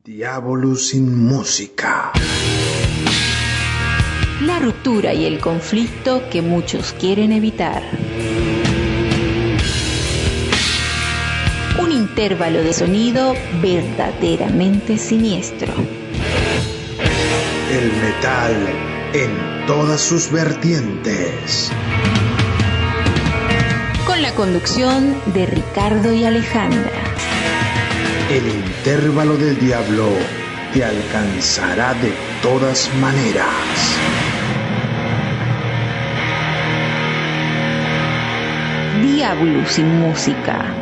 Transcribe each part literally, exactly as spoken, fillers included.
Diablo sin música. La ruptura y el conflicto que muchos quieren evitar. Un intervalo de sonido verdaderamente siniestro. El metal en todas sus vertientes. Con la conducción de Ricardo y Alejandra. El intervalo del diablo te alcanzará de todas maneras. Diablo sin música.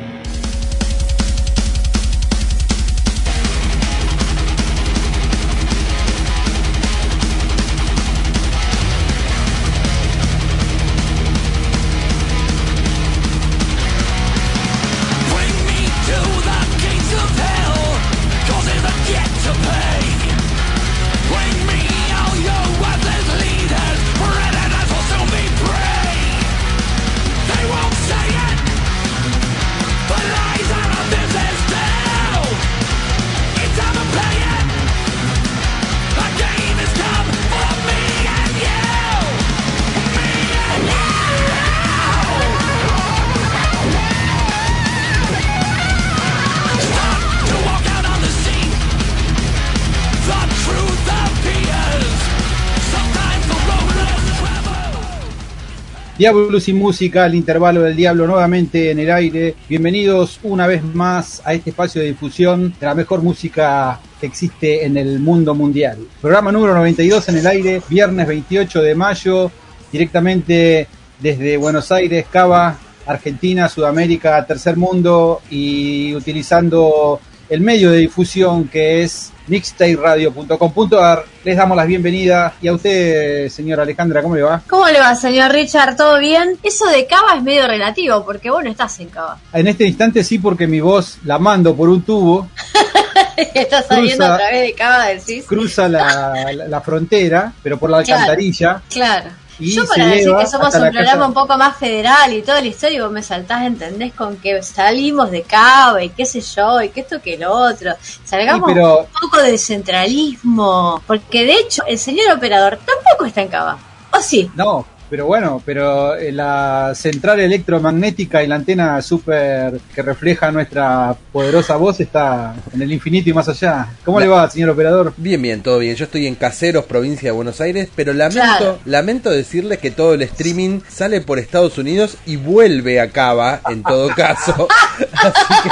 Diablo sin música, el intervalo del diablo nuevamente en el aire. Bienvenidos una vez más a este espacio de difusión de la mejor música que existe en el mundo mundial. Programa número noventa y dos en el aire, viernes veintiocho de mayo, directamente desde Buenos Aires, Cava, Argentina, Sudamérica, tercer mundo, y utilizando el medio de difusión que es mixtape radio punto com punto a r. Les damos las bienvenidas. Y a usted, señora Alejandra, ¿cómo le va? ¿Cómo le va, señor Richard? ¿Todo bien? Eso de Cava es medio relativo, porque vos no estás en Cava. En este instante sí, porque mi voz la mando por un tubo. Estás saliendo cruza, a través de Cava, decís. Cruza la, la, la frontera, pero por la alcantarilla. Claro. claro. Yo para decir que somos un programa casa... un poco más federal y toda la historia, y vos me saltás, ¿entendés? Con que salimos de Cava y qué sé yo, y que esto que lo otro. Salgamos sí, pero... un poco de centralismo, porque de hecho el señor operador tampoco está en Cava, ¿o sí? No, pero bueno, pero la central electromagnética y la antena súper que refleja nuestra poderosa voz está en el infinito y más allá. ¿Cómo la... le va, señor operador? Bien, bien, todo bien. Yo estoy en Caseros, provincia de Buenos Aires, pero lamento, claro. lamento decirles que todo el streaming sale por Estados Unidos y vuelve a Cava, en todo caso. Así que...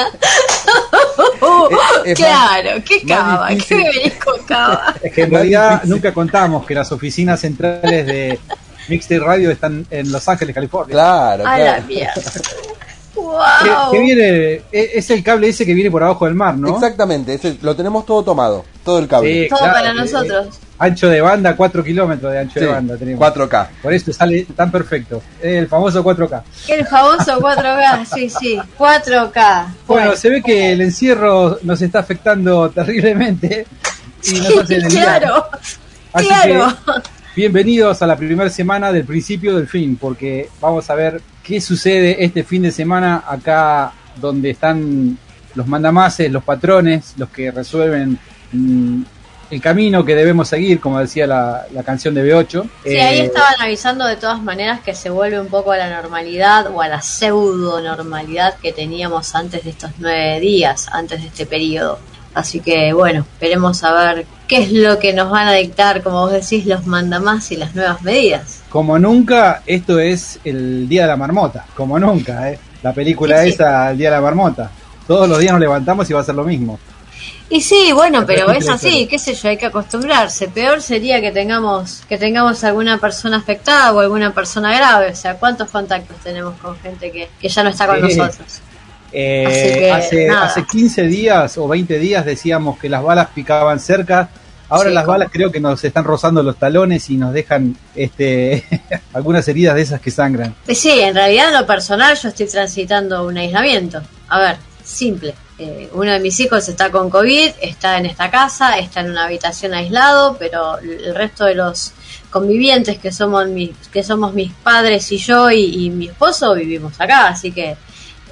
es, es claro, más, ¿qué Cava? ¿Qué venís con Cava? Es que en realidad nunca contamos que las oficinas centrales de Mixtape Radio están en Los Ángeles, California. Claro, a claro. la mierda. Wow. Que, que viene, es el cable ese que viene por abajo del mar, ¿no? Exactamente, ese, lo tenemos todo tomado, todo el cable. Sí, todo claro, para nosotros. Eh, ancho de banda, cuatro kilómetros de ancho sí, de banda tenemos. cuatro K. Por eso sale tan perfecto. El famoso cuatro K. El famoso cuatro K, sí, sí. cuatro K. Bueno, bueno, se ve que el encierro nos está afectando terriblemente. Y nos hace claro, Así claro. Que, bienvenidos a la primera semana del principio del fin, porque vamos a ver qué sucede este fin de semana acá donde están los mandamases, los patrones, los que resuelven mmm, el camino que debemos seguir, como decía la, la canción de B ocho. Sí, eh, ahí estaban avisando de todas maneras que se vuelve un poco a la normalidad o a la pseudo normalidad que teníamos antes de estos nueve días, antes de este periodo. Así que bueno, esperemos a ver qué es lo que nos van a dictar, como vos decís, los mandamás y las nuevas medidas. Como nunca, esto es el Día de la Marmota, como nunca, ¿eh? La película sí, esa, sí. El Día de la Marmota. Todos los días nos levantamos y va a ser lo mismo. Y sí, bueno, pero es así, qué sé yo, hay que acostumbrarse. Peor sería que tengamos que tengamos alguna persona afectada o alguna persona grave. O sea, ¿cuántos contactos tenemos con gente que, que ya no está con sí. nosotros? Eh, que, hace, hace quince días o veinte días decíamos que las balas picaban cerca. Ahora sí, las ¿cómo? Balas creo que nos están rozando los talones y nos dejan este algunas heridas de esas que sangran. Sí, en realidad en lo personal yo estoy transitando un aislamiento. A ver, simple. Eh, uno de mis hijos está con COVID, está en esta casa, está en una habitación aislado, pero el resto de los convivientes que somos mis, que somos mis padres y yo y, y mi esposo vivimos acá, así que... Eh,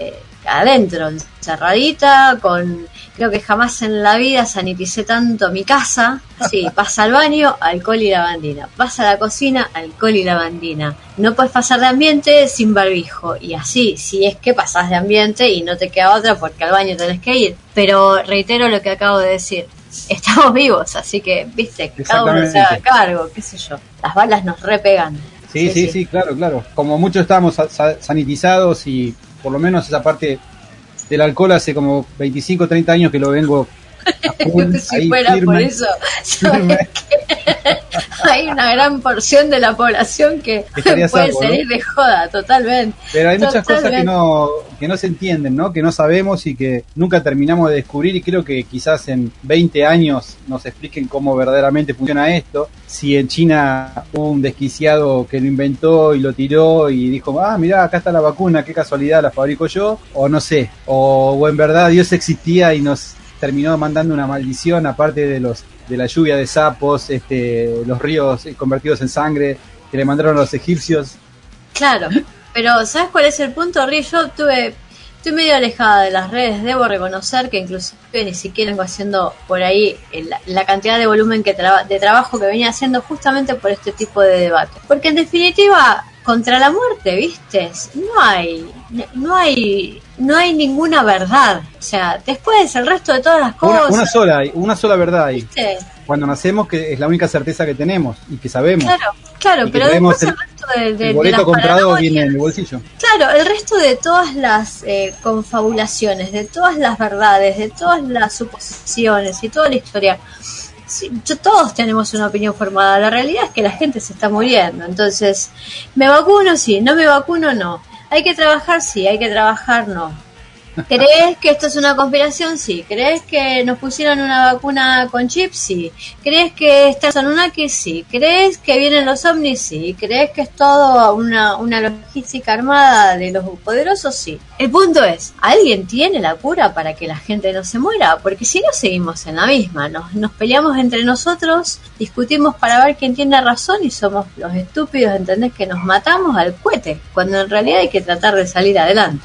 adentro, encerradita, con, creo que jamás en la vida saniticé tanto mi casa. Sí, pasa al baño, alcohol y lavandina, pasa a la cocina, alcohol y lavandina. No puedes pasar de ambiente sin barbijo, y así, si es que pasás de ambiente y no te queda otra porque al baño tenés que ir. Pero reitero lo que acabo de decir, estamos vivos, así que, viste, que cada uno se haga cargo, qué sé yo. Las balas nos repegan. Sí, sí, sí, sí, claro, claro. Como muchos estábamos sanitizados y por lo menos esa parte del alcohol hace como veinticinco, treinta años que lo vengo a full, si ahí, fuera firme, por eso, ¿sabes qué? Hay una gran porción de la población que Estaría puede saco, salir ¿no? de joda, totalmente. Pero hay muchas Totalmente. cosas que no que no se entienden, ¿no? Que no sabemos y que nunca terminamos de descubrir, y creo que quizás en veinte años nos expliquen cómo verdaderamente funciona esto. Si en China hubo un desquiciado que lo inventó y lo tiró y dijo, ah, mirá, acá está la vacuna, qué casualidad, la fabrico yo, o no sé, o, o en verdad Dios existía y nos terminó mandando una maldición, aparte de los de la lluvia de sapos, este, los ríos convertidos en sangre que le mandaron a los egipcios. Claro, pero ¿sabes cuál es el punto, Ri? Yo tuve, estoy medio alejada de las redes, debo reconocer que inclusive ni siquiera vengo haciendo por ahí la, la cantidad de volumen que traba, de trabajo que venía haciendo justamente por este tipo de debate. Porque en definitiva, contra la muerte, ¿viste? No hay, no hay, no hay ninguna verdad. O sea, después el resto de todas las cosas. Una, una sola hay, una sola verdad hay. ¿Viste? Cuando nacemos, que es la única certeza que tenemos y que sabemos. Claro, claro, y que pero después el, el resto de, de, el boleto de las comprado paranoias, viene en el bolsillo. Claro, el resto de todas las eh, confabulaciones, de todas las verdades, de todas las suposiciones y toda la historia. Sí, yo, todos tenemos una opinión formada. La realidad es que la gente se está muriendo. Entonces, ¿me vacuno? Sí. ¿No me vacuno? No. ¿Hay que trabajar? Sí. ¿Hay que trabajar? No. ¿Crees que esto es una conspiración? Sí. ¿Crees que nos pusieron una vacuna con chip? Sí. ¿Crees que está en Anunnaki? Sí. ¿Crees que vienen los ovnis? Sí. ¿Crees que es todo una, una logística armada de los poderosos? Sí. El punto es, ¿alguien tiene la cura para que la gente no se muera? Porque si no, seguimos en la misma. Nos, nos peleamos entre nosotros, discutimos para ver quién tiene razón y somos los estúpidos, ¿entendés? Que nos matamos al cohete, cuando en realidad hay que tratar de salir adelante.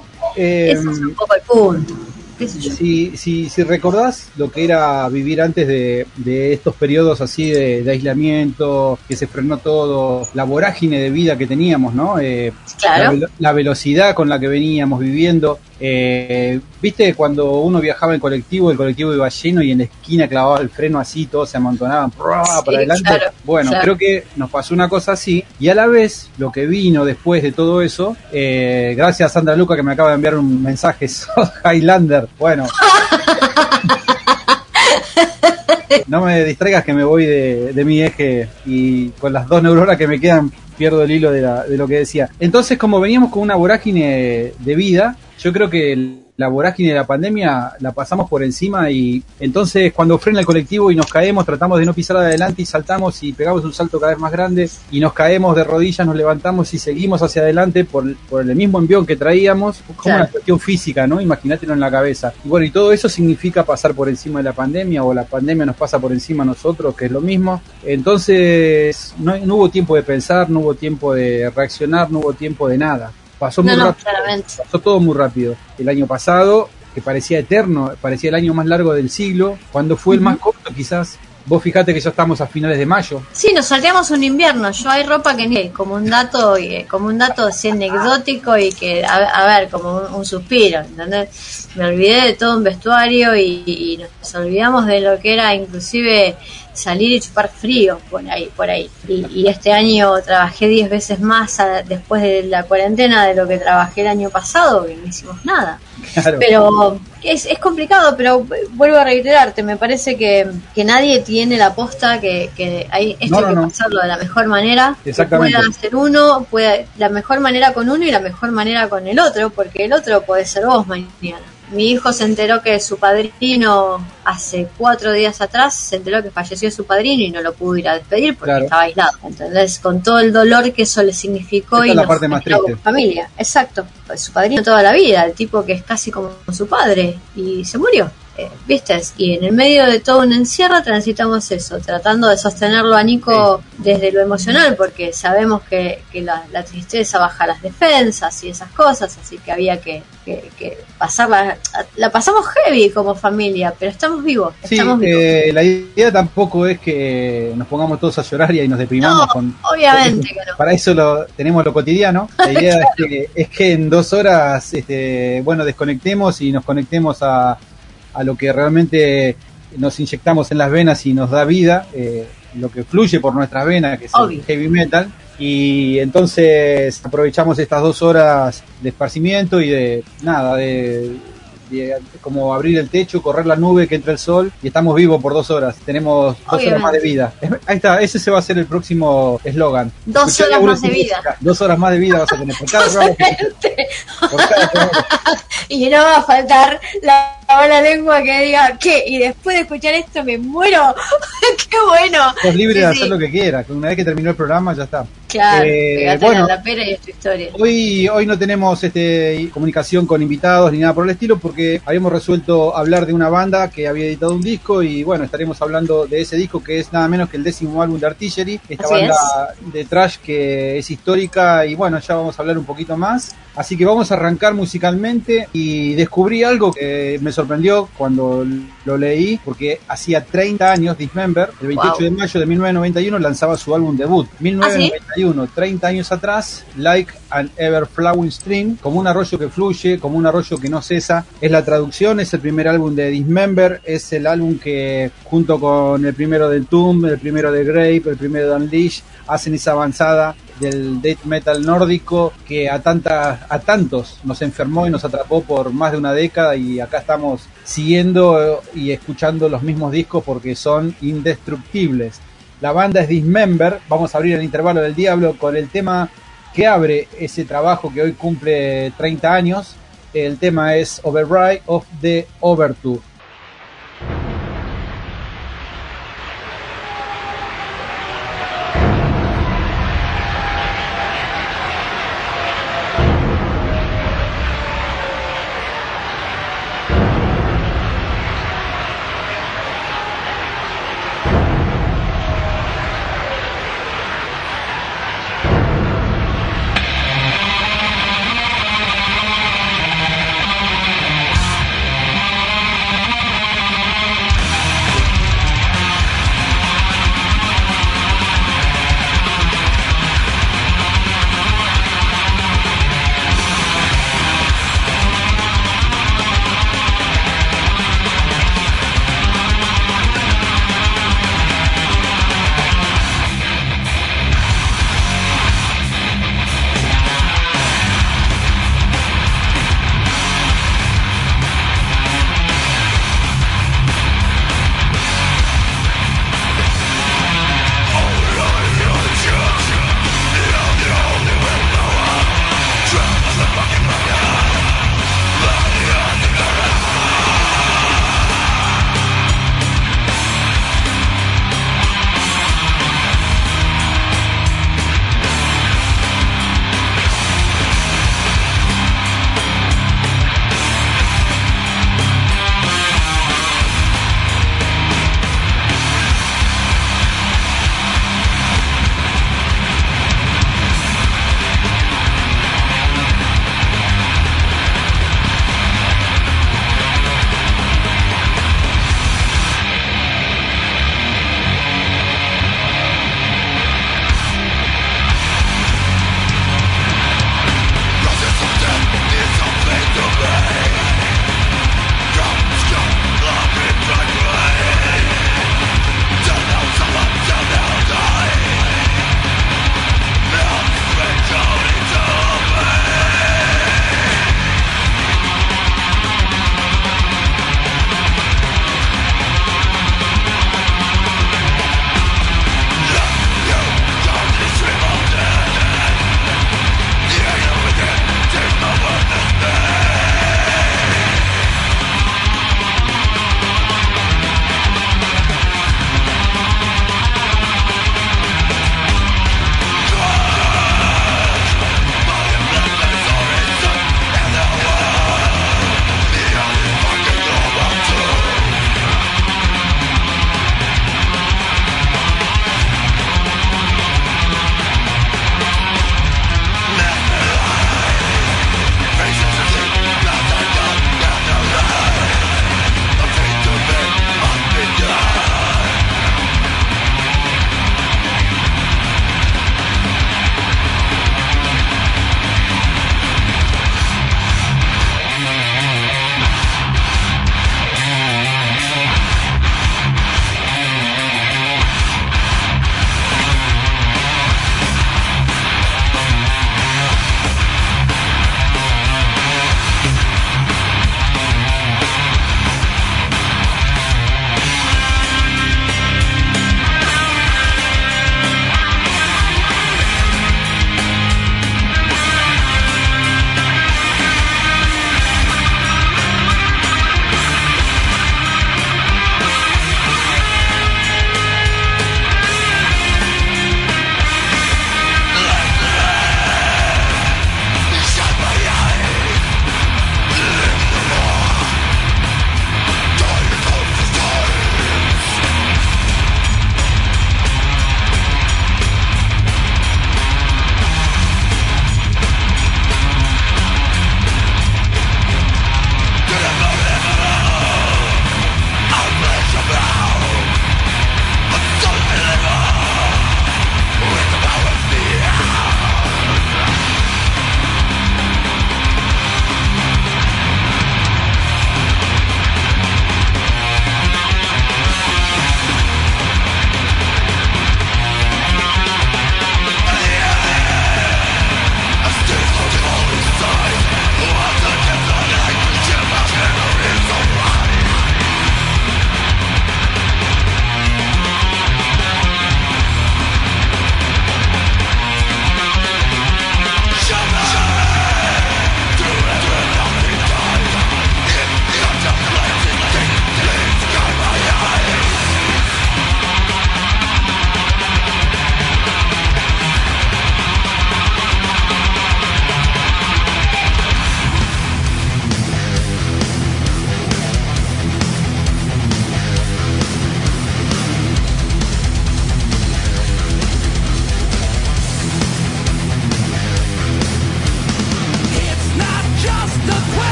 Eh, Ese es un poco el punto. ¿Qué sé yo? Si, si, si recordás lo que era vivir antes de, de estos periodos así de, de aislamiento, que se frenó todo, la vorágine de vida que teníamos, ¿no? Eh, Claro. la, la velocidad con la que veníamos viviendo. Eh, ¿Viste cuando uno viajaba en colectivo, el colectivo iba lleno y en la esquina clavaba el freno así, todos se amontonaban ¡prua! Sí, Para adelante? claro, Bueno, claro. creo que nos pasó una cosa así, y a la vez lo que vino después de todo eso, eh, gracias a Sandra Luca que me acaba de enviar un mensaje, sos Highlander. Bueno, no me distraigas que me voy de, de mi eje y con las dos neuronas que me quedan pierdo el hilo de, la, de lo que decía. Entonces, como veníamos con una vorágine de vida, yo creo que el, la vorágine de la pandemia la pasamos por encima, y entonces cuando frena el colectivo y nos caemos, tratamos de no pisar adelante y saltamos y pegamos un salto cada vez más grande y nos caemos de rodillas, nos levantamos y seguimos hacia adelante por, por el mismo envión que traíamos, como Claro. una cuestión física, ¿no? Imagínatelo en la cabeza. Y bueno, y todo eso significa pasar por encima de la pandemia, o la pandemia nos pasa por encima a nosotros, que es lo mismo. Entonces no, no hubo tiempo de pensar, no hubo tiempo de reaccionar, no hubo tiempo de nada. Pasó muy No, no, rápido, claramente. pasó todo muy rápido. El año pasado, que parecía eterno, parecía el año más largo del siglo, cuando fue el más corto quizás. Vos fijate que ya estamos a finales de mayo. Sí, nos salteamos un invierno. Yo hay ropa que ni como un dato, eh, como un dato así anecdótico y que, a, a ver, como un, un suspiro, ¿entendés? Me olvidé de todo un vestuario y, y nos olvidamos de lo que era inclusive salir y chupar frío por ahí, por ahí. Y, y este año trabajé diez veces más a, después de la cuarentena de lo que trabajé el año pasado, que no hicimos nada. Claro. Pero es, es complicado, pero vuelvo a reiterarte, me parece que, que nadie tiene la posta, que, que hay, esto No, no, hay que no. pasarlo de la mejor manera, que Exactamente. pueda hacer uno, pueda, la mejor manera con uno y la mejor manera con el otro, porque el otro puede ser vos mañana. Mi hijo se enteró que su padrino, hace cuatro días atrás, se enteró que falleció su padrino y no lo pudo ir a despedir porque Claro. estaba aislado. Entonces, con todo el dolor que eso le significó, Esta y es la nos parte más generó triste. familia. Exacto. Su padrino toda la vida, el tipo que es casi como su padre, y se murió. eh, ¿viste? Y en el medio de todo un encierro transitamos eso, tratando de sostenerlo a Nico sí. desde lo emocional, porque sabemos que, que la, la tristeza baja las defensas y esas cosas, así que había que, que, que pasarla, la pasamos heavy como familia, pero estamos vivos, estamos sí, vivos. Eh, la idea tampoco es que nos pongamos todos a llorar y nos deprimamos. No, con, obviamente que no. Para eso lo tenemos lo cotidiano. La idea claro. es, que, es que en dos horas, este, bueno, desconectemos y nos conectemos a, a lo que realmente nos inyectamos en las venas y nos da vida, eh, lo que fluye por nuestras venas, que es Obvio. el heavy metal. Y entonces aprovechamos estas dos horas de esparcimiento y de nada, de, de como abrir el techo, correr la nube, que entre el sol, y estamos vivos por dos horas. Tenemos dos Obviamente. horas más de vida. Ahí está, ese se va a ser el próximo eslogan. Dos Escuchá horas más de vida. Música. Dos horas más de vida vas a tener por cada programa. Por cada programa. Y no va a faltar la mala lengua que diga, ¿qué? Y después de escuchar esto me muero. ¡Qué bueno! Sos libre sí, de hacer sí. lo que quieras. Una vez que terminó el programa, ya está. Claro, eh, bueno, a la pera y es tu historia. Hoy, hoy no tenemos este comunicación con invitados ni nada por el estilo, porque habíamos resuelto hablar de una banda que había editado un disco, y bueno, estaremos hablando de ese disco, que es nada menos que el décimo álbum de Artillery, esta Así banda es. de thrash que es histórica, y bueno, ya vamos a hablar un poquito más. Así que vamos a arrancar musicalmente, y descubrí algo que me sorprendió cuando lo leí, porque hacía treinta años Dismember, el veintiocho wow. de mayo de mil novecientos noventa y uno, lanzaba su álbum debut. mil novecientos noventa y uno, ¿Ah, sí? treinta años atrás, Like an Ever Flowing Stream, como un arroyo que fluye, como un arroyo que no cesa, es la traducción. Es el primer álbum de Dismember, es el álbum que junto con el primero del Tomb, el primero de Grave, el primero de Unleash, hacen esa avanzada del death metal nórdico que a tantas, a tantos nos enfermó y nos atrapó por más de una década, y acá estamos siguiendo y escuchando los mismos discos porque son indestructibles. La banda es Dismember. Vamos a abrir el intervalo del diablo con el tema que abre ese trabajo que hoy cumple treinta años. El tema es Override of the Overture.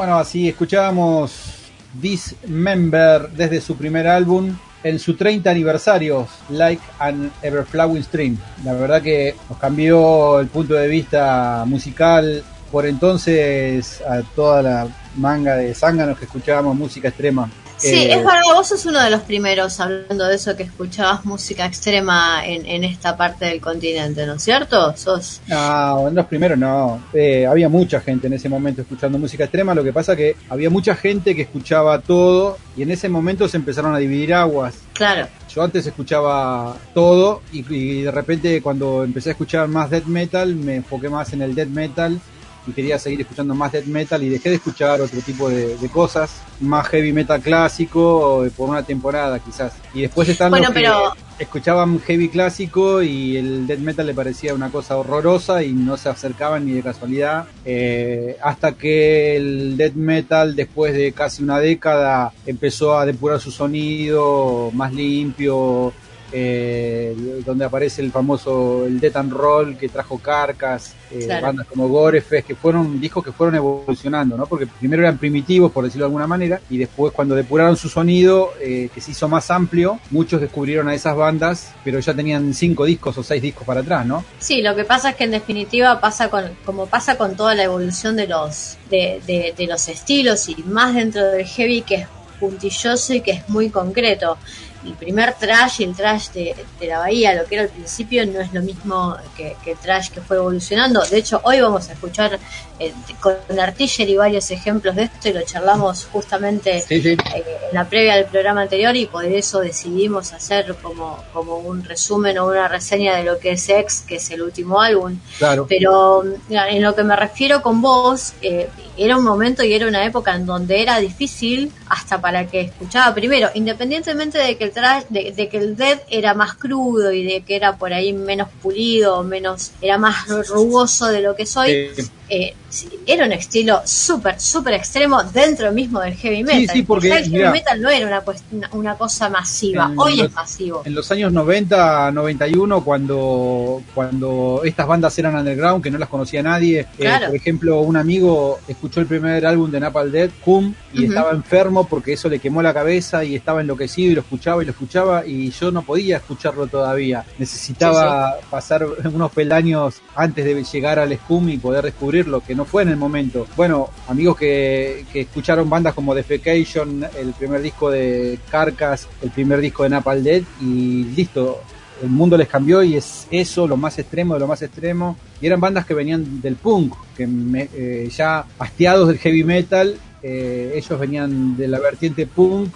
Bueno, así escuchábamos Dismember desde su primer álbum en su treinta aniversario, Like an Everflowing Stream. La verdad que nos cambió el punto de vista musical. Por entonces, a toda la manga de zánganos que escuchábamos música extrema. Sí, eh, es verdad, vos sos uno de los primeros hablando de eso que escuchabas música extrema en, en esta parte del continente, ¿no es cierto? Sos... No, los primeros no. Eh, había mucha gente en ese momento escuchando música extrema. Lo que pasa que había mucha gente que escuchaba todo y en ese momento se empezaron a dividir aguas. Claro. Yo antes escuchaba todo y, y de repente cuando empecé a escuchar más death metal me enfoqué más en el death metal y quería seguir escuchando más death metal y dejé de escuchar otro tipo de, de cosas, más heavy metal clásico por una temporada quizás. Y después están bueno, los que pero... escuchaban heavy clásico y el death metal le parecía una cosa horrorosa y no se acercaban ni de casualidad, eh, hasta que el death metal después de casi una década empezó a depurar su sonido más limpio, eh, donde aparece el famoso el Death and Roll que trajo Carcass, eh, claro. bandas como Gorefest, que fueron discos que fueron evolucionando, ¿no? Porque primero eran primitivos, por decirlo de alguna manera, y después cuando depuraron su sonido, eh, que se hizo más amplio, muchos descubrieron a esas bandas, pero ya tenían cinco discos o seis discos para atrás, ¿no? Sí, lo que pasa es que en definitiva pasa con, como pasa con toda la evolución de los, de, de, de los estilos y más dentro del heavy, que es puntilloso y que es muy concreto. El primer thrash y el thrash de, de la Bahía, lo que era al principio, no es lo mismo que, que el thrash que fue evolucionando. De hecho, hoy vamos a escuchar eh, con Artillery varios ejemplos de esto y lo charlamos justamente sí, sí. Eh, en la previa del programa anterior y por eso decidimos hacer como, como un resumen o una reseña de lo que es X, que es el último álbum. Claro. Pero en lo que me refiero con vos, eh, era un momento y era una época en donde era difícil hasta para que escuchaba primero, independientemente de que el trash, de, de que el death era más crudo y de que era por ahí menos pulido, menos, era más rugoso de lo que soy, Sí. eh, era un estilo súper, súper extremo dentro mismo del heavy metal. Sí, sí, porque, ya el heavy mirá, metal no era una, una, una cosa masiva, en hoy los, es masivo. En los años noventa, noventa y uno, cuando, cuando estas bandas eran underground, que no las conocía nadie, Claro. eh, por ejemplo, un amigo escuchó el primer álbum de Napalm Death, Hum, y Uh-huh. estaba enfermo porque eso le quemó la cabeza y estaba enloquecido y lo escuchaba y lo escuchaba y yo no podía escucharlo todavía. Necesitaba sí, sí. pasar unos peldaños antes de llegar al Scum y poder descubrirlo, que no fue en el momento. Bueno, amigos que, que escucharon bandas como Defecation, el primer disco de Carcass, el primer disco de Napalm Death y listo, el mundo les cambió y es eso, lo más extremo de lo más extremo. Y eran bandas que venían del punk, que me, eh, ya hastiados del heavy metal, eh, ellos venían de la vertiente punk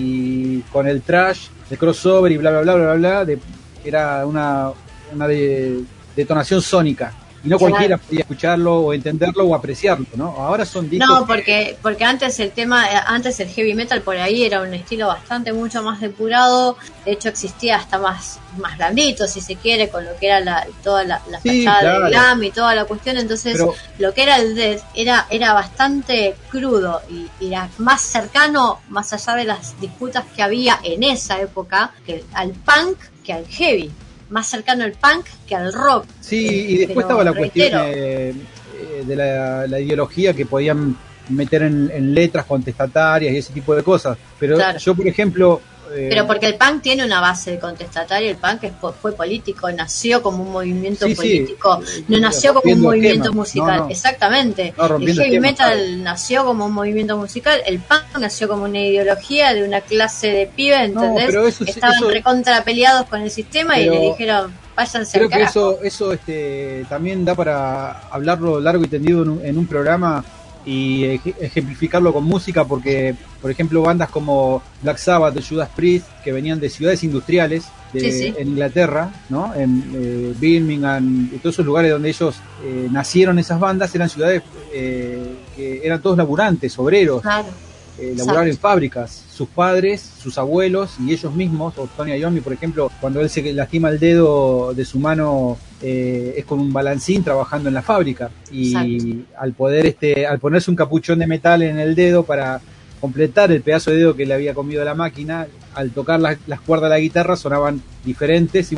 y con el trash, el crossover y bla bla bla bla bla, de, era una, una de, detonación sónica. Y no Claro. cualquiera podía escucharlo o entenderlo o apreciarlo, ¿no? Ahora son discos... No, porque porque antes el tema, antes el heavy metal por ahí era un estilo bastante mucho más depurado, de hecho existía hasta más más blandito, si se quiere, con lo que era la, toda la, la Sí, fachada claro. del glam y toda la cuestión, entonces Pero- lo que era el death era, era bastante crudo y, y era más cercano, más allá de las disputas que había en esa época, que al punk que al heavy. Más cercano al punk que al rock. Sí, Eh, y después pero estaba la reitero, cuestión eh, eh, de la, la ideología que podían meter en, en letras contestatarias y ese tipo de cosas. Pero Claro. yo, por ejemplo... eh, Pero porque el punk tiene una base de contestatario, el punk es, fue político, nació como un movimiento Sí, sí. político, no nació como un Rompiendo movimiento esquemas. musical, No, no. exactamente. No, El rompiendo heavy esquemas, metal claro. nació como un movimiento musical, el punk nació como una ideología de una clase de pibe, ¿entendés? pero eso sí- Estaban eso- recontra peleados con el sistema y Pero le dijeron, váyanse Creo al que carajo. eso, eso este, también da para hablarlo largo y tendido en un, en un programa y ej- ejemplificarlo con música, porque, por ejemplo, bandas como Black Sabbath, Judas Priest, que venían de ciudades industriales de, Sí, sí. en Inglaterra, ¿no? En eh, Birmingham y todos esos lugares donde ellos eh, nacieron, esas bandas eran ciudades eh, que eran todos laburantes, obreros. Claro. Eh, laburar en Exacto. fábricas, sus padres, sus abuelos y ellos mismos, o Tony Iommi, por ejemplo, cuando él se lastima el dedo de su mano, eh, es con un balancín trabajando en la fábrica y Exacto. al poder este, al ponerse un capuchón de metal en el dedo para completar el pedazo de dedo que le había comido la máquina, al tocar las, las cuerdas de la guitarra sonaban diferentes y bueno,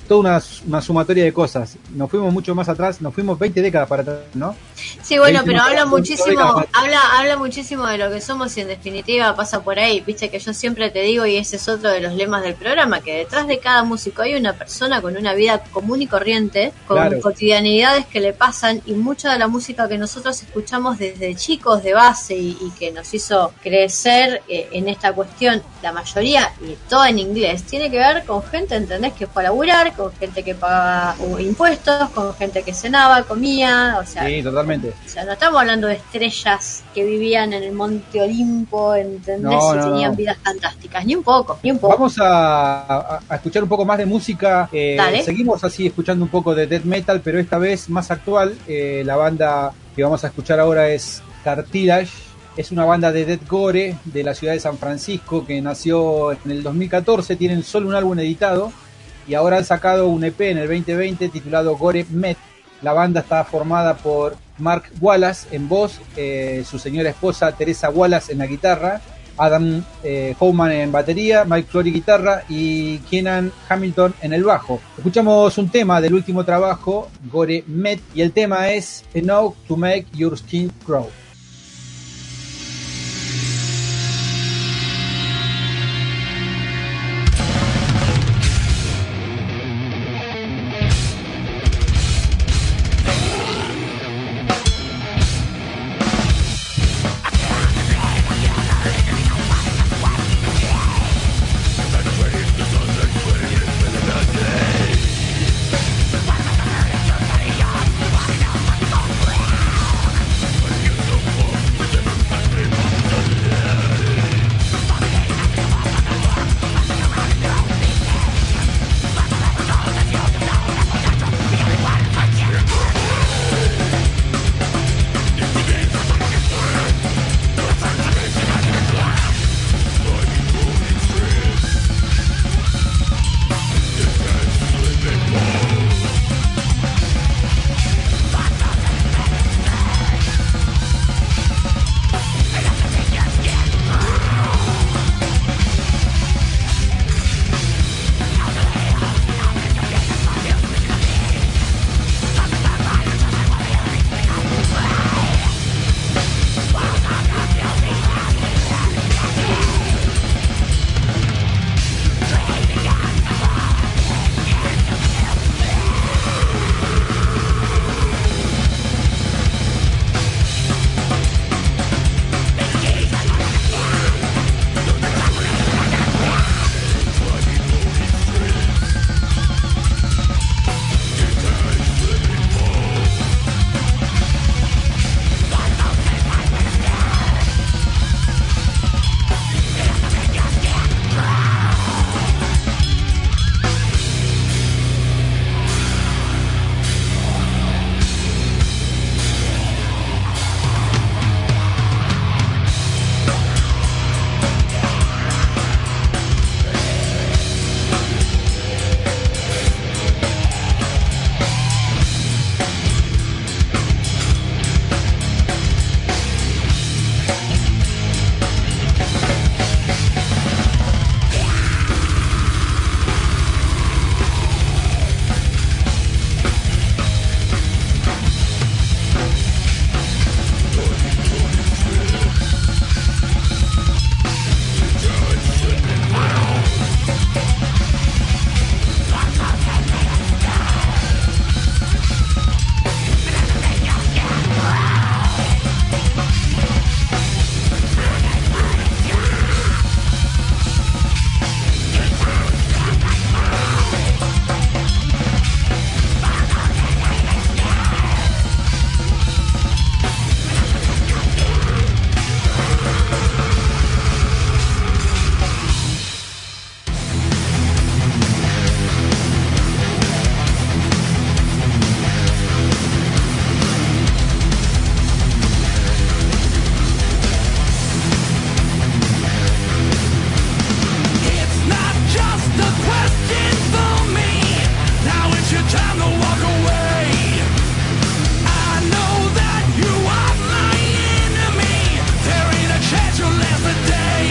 toda una, una sumatoria de cosas. Nos fuimos mucho más atrás, nos fuimos veinte décadas para atrás, ¿no? Sí, bueno, pero veinte, habla muchísimo, habla, para... habla muchísimo de lo que somos y en definitiva pasa por ahí. Viste que yo siempre te digo, y ese es otro de los lemas del programa, que detrás de cada músico hay una persona con una vida común y corriente, con claro. cotidianidades que le pasan, y mucha de la música que nosotros escuchamos desde chicos de base y, y que nos hizo crecer eh, en esta cuestión, la mayoría y toda en inglés, tiene que ver con gente, ¿entendés? Que fue a laburar, con gente que pagaba impuestos, con gente que cenaba, comía, o sea... Sí, totalmente. O sea, no estamos hablando de estrellas que vivían en el Monte Olimpo, ¿entendés? No, y no, tenían no. vidas fantásticas, ni un poco, ni un poco. Vamos a, a, a escuchar un poco más de música. Eh, seguimos así escuchando un poco de death metal, pero esta vez más actual. Eh, la banda que vamos a escuchar ahora es Cartilage. Es una banda de death gore de la ciudad de San Francisco que nació en el dos mil catorce. Tienen solo un álbum editado y ahora han sacado un E P en el veinte veinte titulado Gore Met. La banda está formada por Mark Wallace en voz, eh, su señora esposa Teresa Wallace en la guitarra, Adam eh, Hoffman en batería, Mike Flory guitarra y Keenan Hamilton en el bajo. Escuchamos un tema del último trabajo, Gore Met, y el tema es Enough to Make Your Skin Crawl.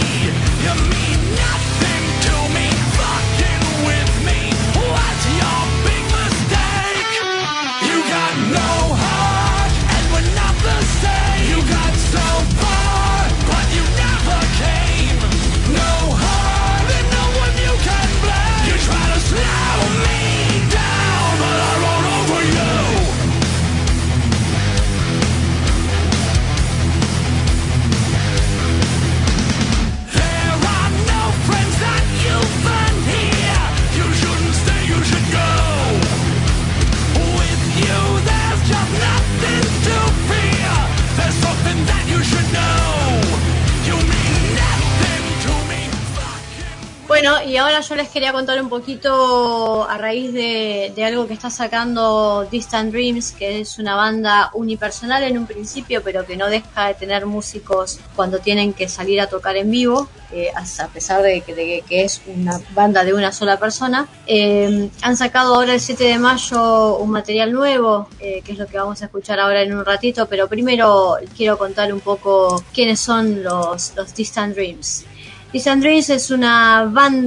Your y ahora yo les quería contar un poquito a raíz de, de algo que está sacando Distant Dreams, que es una banda unipersonal en un principio, pero que no deja de tener músicos cuando tienen que salir a tocar en vivo, eh, a pesar de que, de que es una banda de una sola persona. Eh, han sacado ahora el siete de mayo un material nuevo, eh, que es lo que vamos a escuchar ahora en un ratito, pero primero quiero contar un poco quiénes son los, los Distant Dreams. Distant Dreams es una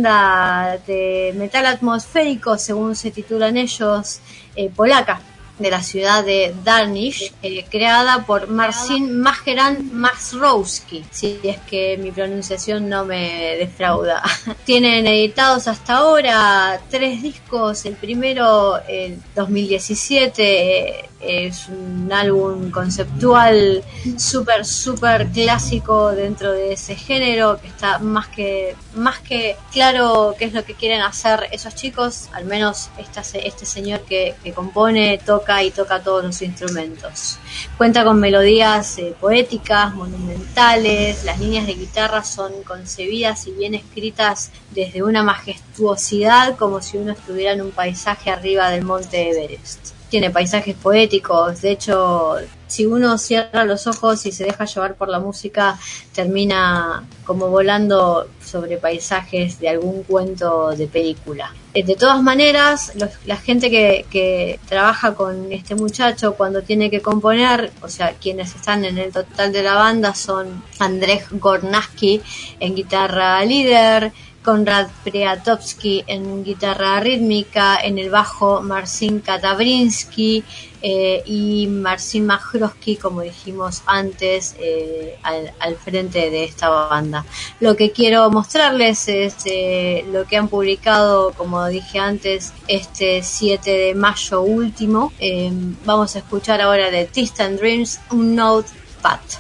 banda de metal atmosférico, según se titulan ellos, eh, polaca, de la ciudad de Darnish, eh, creada por Marcin Majeran Mazrowski, si es que mi pronunciación no me defrauda. Tienen editados hasta ahora tres discos. El primero, el dos mil diecisiete, eh, es un álbum conceptual súper, súper clásico dentro de ese género, que está más que, más que claro qué es lo que quieren hacer esos chicos, al menos esta, este señor que, que compone, toca y toca todos los instrumentos. Cuenta con melodías eh, poéticas, monumentales. Las líneas de guitarra son concebidas y bien escritas desde una majestuosidad, como si uno estuviera en un paisaje arriba del monte Everest. Tiene paisajes poéticos, de hecho, si uno cierra los ojos y se deja llevar por la música, termina como volando sobre paisajes de algún cuento de película. De todas maneras, los, la gente que, que trabaja con este muchacho cuando tiene que componer, o sea, quienes están en el total de la banda son Andrzej Gornacki en guitarra líder, Konrad Priatowski en guitarra rítmica, en el bajo Marcin Katabriński eh, y Marcin Mazrowski, como dijimos antes, eh, al, al frente de esta banda. Lo que quiero mostrarles es eh, lo que han publicado, como dije antes, este siete de mayo último. Eh, vamos a escuchar ahora de Distant Dreams, Unknown Path.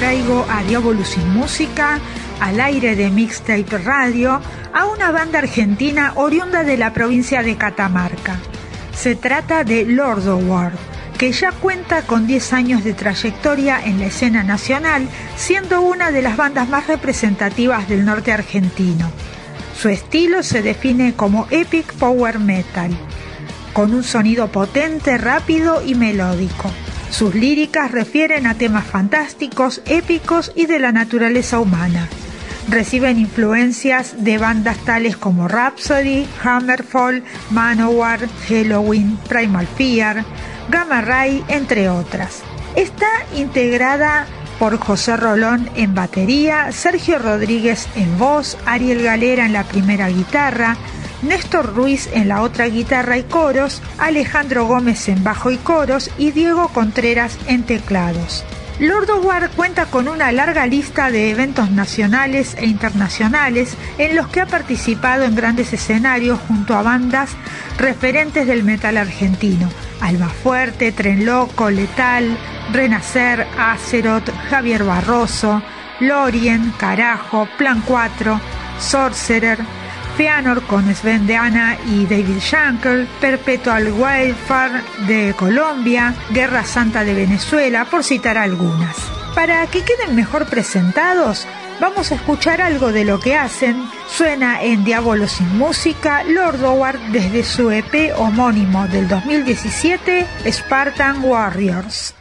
traigo a Diablo Sin Música, al aire de Mixtape Radio, a una banda argentina oriunda de la provincia de Catamarca. Se trata de Lordowar, que ya cuenta con diez años de trayectoria en la escena nacional, siendo una de las bandas más representativas del norte argentino. Su estilo se define como Epic Power Metal, con un sonido potente, rápido y melódico. Sus líricas refieren a temas fantásticos, épicos y de la naturaleza humana. Reciben influencias de bandas tales como Rhapsody, Hammerfall, Manowar, Helloween, Primal Fear, Gamma Ray, entre otras. Está integrada por José Rolón en batería, Sergio Rodríguez en voz, Ariel Galera en la primera guitarra, Néstor Ruiz en la otra guitarra y coros, Alejandro Gómez en bajo y coros y Diego Contreras en teclados. Lordowar cuenta con una larga lista de eventos nacionales e internacionales en los que ha participado en grandes escenarios junto a bandas referentes del metal argentino: Almafuerte, Tren Loco, Letal, Renacer, Azeroth, Javier Barroso, Lorien, Carajo, Plan cuatro, Sorcerer, Feanor con Sven Deana y David Shankel, Perpetual Warfare de Colombia, Guerra Santa de Venezuela, por citar algunas. Para que queden mejor presentados, vamos a escuchar algo de lo que hacen. Suena en Diablo Sin Música, Lordowar, desde su E P homónimo del dos mil diecisiete, Spartan Warriors.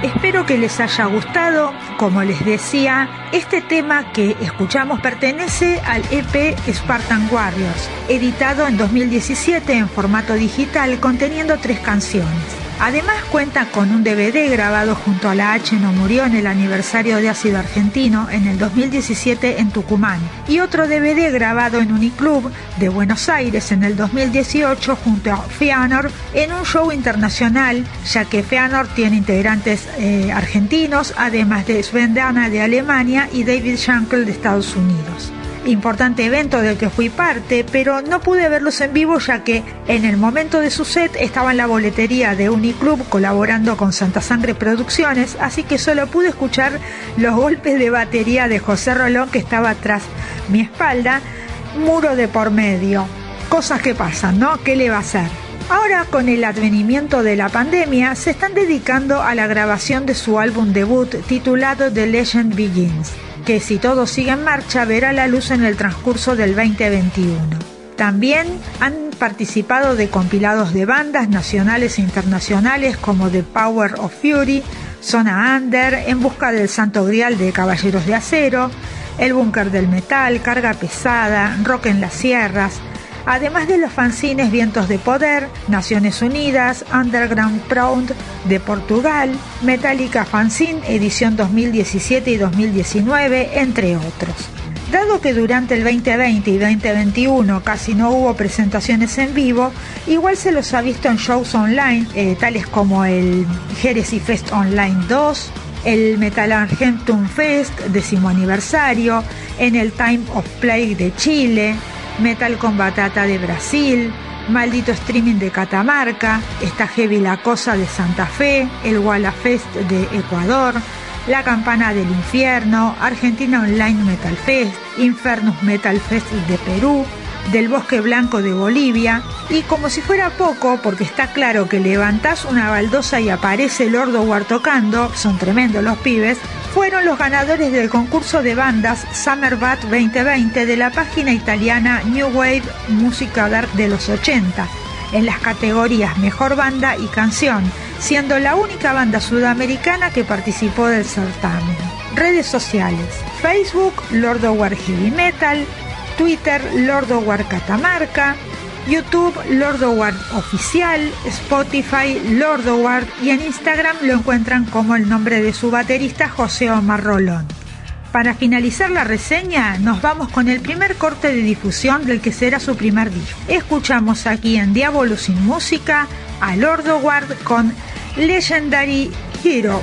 Espero que les haya gustado. Como les decía, este tema que escuchamos pertenece al E P Spartan Warriors, editado en dos mil diecisiete en formato digital, conteniendo tres canciones. Además cuenta con un D V D grabado junto a La H No Murió en el aniversario de Ácido Argentino en el dos mil diecisiete en Tucumán, y otro D V D grabado en Uniclub de Buenos Aires en el dos mil dieciocho junto a Feanor en un show internacional, ya que Feanor tiene integrantes eh, argentinos, además de Sven Dana de Alemania y David Shankel de Estados Unidos. Importante evento del que fui parte, pero no pude verlos en vivo ya que en el momento de su set estaba en la boletería de Uniclub colaborando con Santa Sangre Producciones, así que solo pude escuchar los golpes de batería de José Rolón, que estaba tras mi espalda, muro de por medio. Cosas que pasan, ¿no? ¿Qué le va a hacer? Ahora, con el advenimiento de la pandemia, se están dedicando a la grabación de su álbum debut titulado The Legend Begins, que si todo sigue en marcha verá la luz en el transcurso del veinte veintiuno. También han participado de compilados de bandas nacionales e internacionales como The Power of Fury, Zona Under, En Busca del Santo Grial de Caballeros de Acero, El Búnker del Metal, Carga Pesada, Rock en las Sierras, además de los fanzines Vientos de Poder, Naciones Unidas, Underground Proud de Portugal, Metallica Fanzine, edición dos mil diecisiete y dos mil diecinueve, entre otros. Dado que durante el veinte veinte y veinte veintiuno casi no hubo presentaciones en vivo, igual se los ha visto en shows online, eh, tales como el Heresy Fest Online dos, el Metal Argentum Fest, décimo aniversario, en el Time of Play de Chile, Metal con Batata de Brasil, Maldito Streaming de Catamarca, Está Heavy la Cosa de Santa Fe, el Walla Fest de Ecuador, La Campana del Infierno, Argentina Online Metal Fest, Infernus Metal Fest de Perú, Del Bosque Blanco de Bolivia, y como si fuera poco, porque está claro que levantás una baldosa y aparece Lordowar tocando, son tremendos los pibes, fueron los ganadores del concurso de bandas Summer Bat veinte veinte de la página italiana New Wave Música Dark de los ochenta, en las categorías Mejor Banda y Canción, siendo la única banda sudamericana que participó del certamen. Redes sociales: Facebook, Lordowar Heavy Metal, Twitter, Lordowar Catamarca, YouTube, Lordowar Oficial, Spotify, Lordowar, y en Instagram lo encuentran como el nombre de su baterista, José Omar Rolón. Para finalizar la reseña, nos vamos con el primer corte de difusión del que será su primer disco. Escuchamos aquí en Diablo sin Música a Lordowar con Legendary Hero.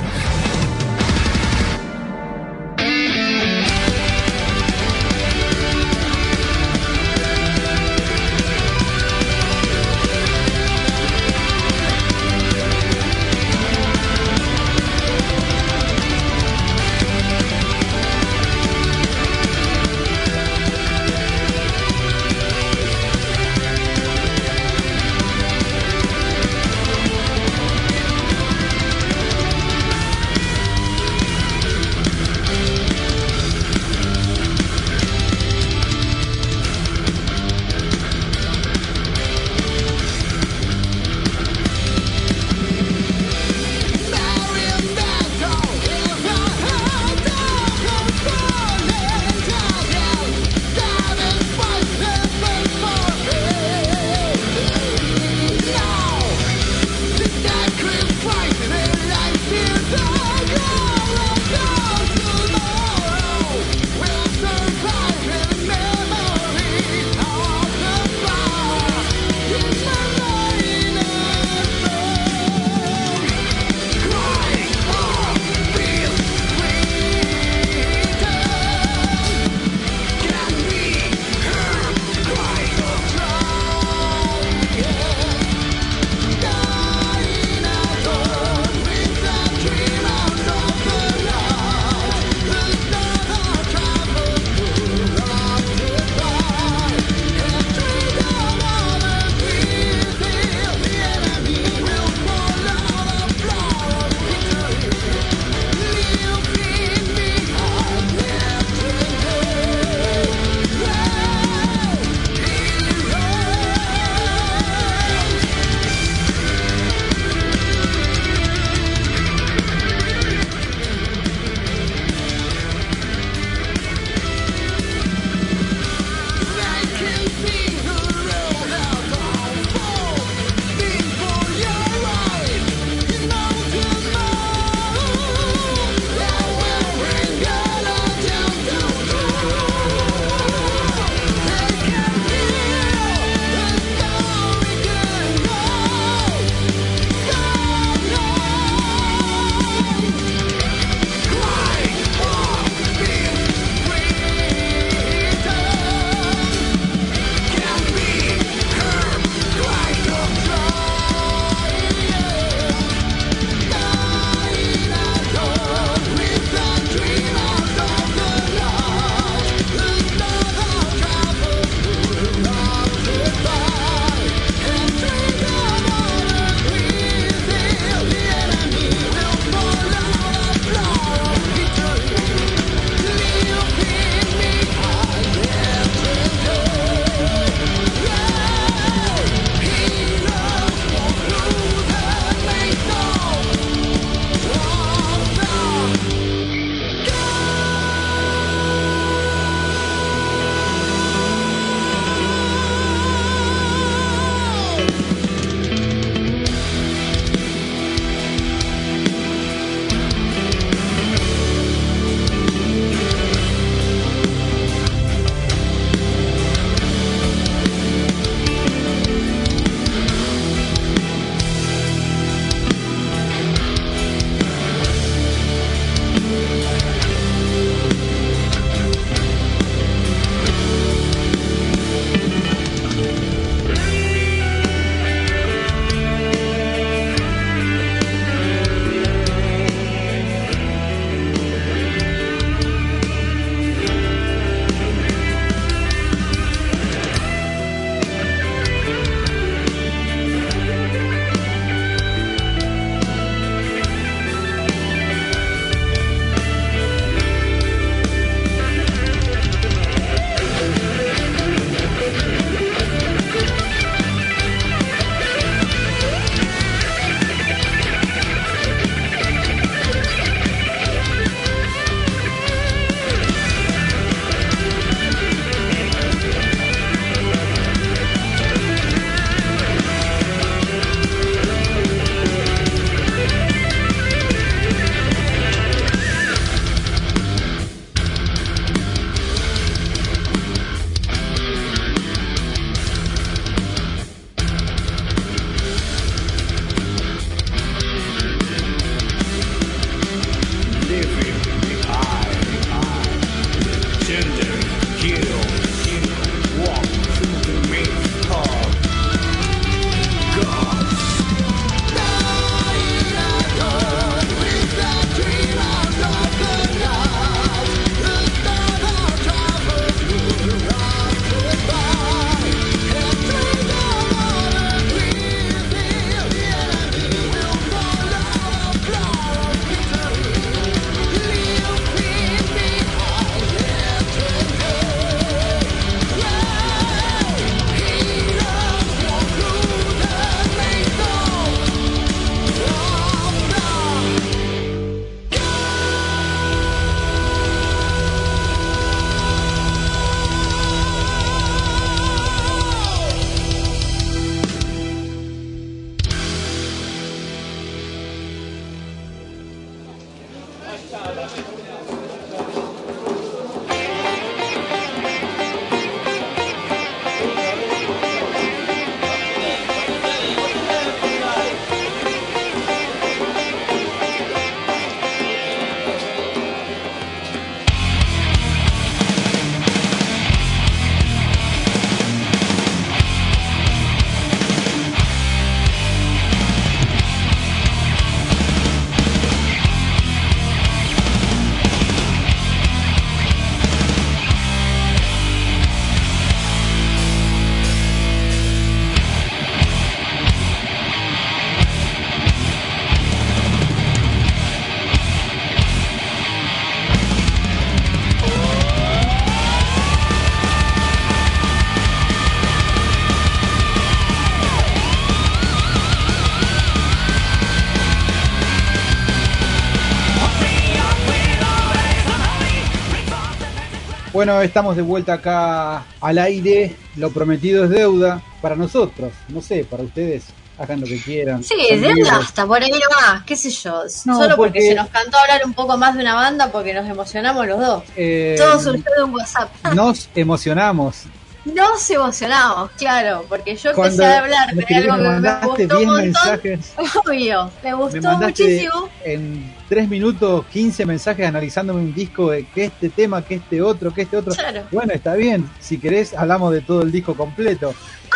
Bueno, estamos de vuelta acá al aire. Lo prometido es deuda para nosotros. No sé, para ustedes, hagan lo que quieran. Sí, deuda hasta por ahí nomás, qué sé yo. No, Solo porque... porque se nos cantó hablar un poco más de una banda porque nos emocionamos los dos. Eh, Todo surgió de un WhatsApp. Nos emocionamos. Nos emocionamos, claro, porque yo empecé Cuando a hablar de algo que me, me gustó un montón. Mensajes, obvio, me gustó me muchísimo. En tres minutos, quince mensajes analizándome un disco de que este tema, que este otro, que este otro. Claro. Bueno, está bien, si querés hablamos de todo el disco completo.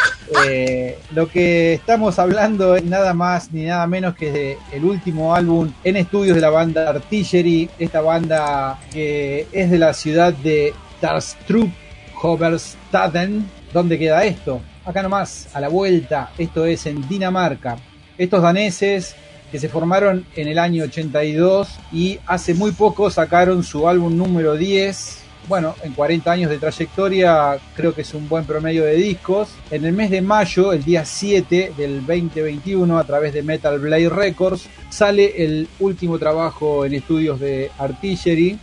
eh, lo que estamos hablando es nada más ni nada menos que de el último álbum en estudios de la banda Artillery, esta banda que es de la ciudad de Tarstrup Hoverstaden. ¿Dónde queda esto? Acá nomás, a la vuelta. Esto es en Dinamarca. Estos daneses que se formaron en el año ochenta y dos y hace muy poco sacaron su álbum número diez. Bueno, en cuarenta años de trayectoria creo que es un buen promedio de discos. En el mes de mayo, el día siete del veinte veintiuno, a través de Metal Blade Records, sale el último trabajo en estudios de Artillery.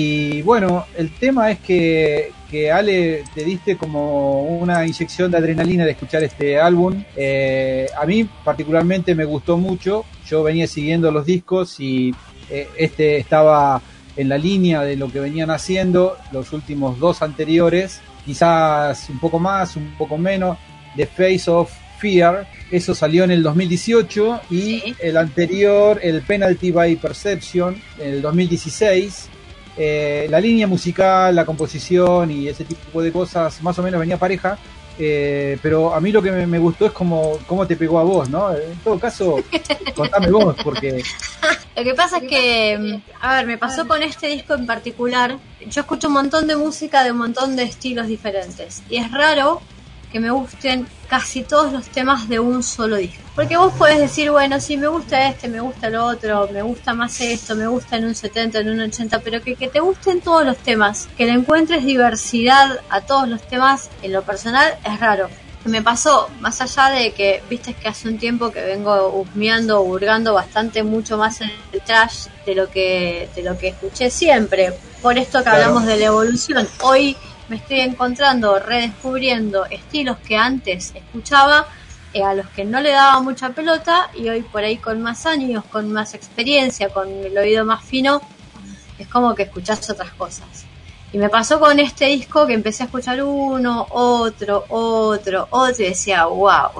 Y bueno, el tema es que, que Ale, te diste como una inyección de adrenalina de escuchar este álbum. Eh, a mí particularmente me gustó mucho. Yo venía siguiendo los discos y eh, este estaba en la línea de lo que venían haciendo los últimos dos anteriores, quizás un poco más, un poco menos. The Face of Fear, eso salió en el dos mil dieciocho, y sí. El anterior, el Penalty by Perception, en el dos mil dieciséis. Eh, la línea musical, la composición y ese tipo de cosas más o menos venía pareja, eh, pero a mí lo que me, me gustó es como cómo te pegó a vos, ¿no? En todo caso, contame vos, porque... Lo que pasa es que, a ver, me pasó con este disco en particular. Yo escucho un montón de música de un montón de estilos diferentes y es raro que me gusten casi todos los temas de un solo disco. Porque vos podés decir, bueno, sí, me gusta este, me gusta lo otro, me gusta más esto, me gusta en un setenta, en un ochenta, pero que, que te gusten todos los temas, que le encuentres diversidad a todos los temas, en lo personal es raro. Me pasó, más allá de que, viste que hace un tiempo que vengo husmeando, hurgando bastante mucho más en el trash de lo que, de lo que escuché siempre. Por esto que claro. Hablamos de la evolución. Hoy me estoy encontrando, redescubriendo estilos que antes escuchaba, eh, a los que no le daba mucha pelota, y hoy por ahí con más años, con más experiencia, con el oído más fino, es como que escuchás otras cosas. Y me pasó con este disco que empecé a escuchar uno, otro, otro, otro, y decía, wow,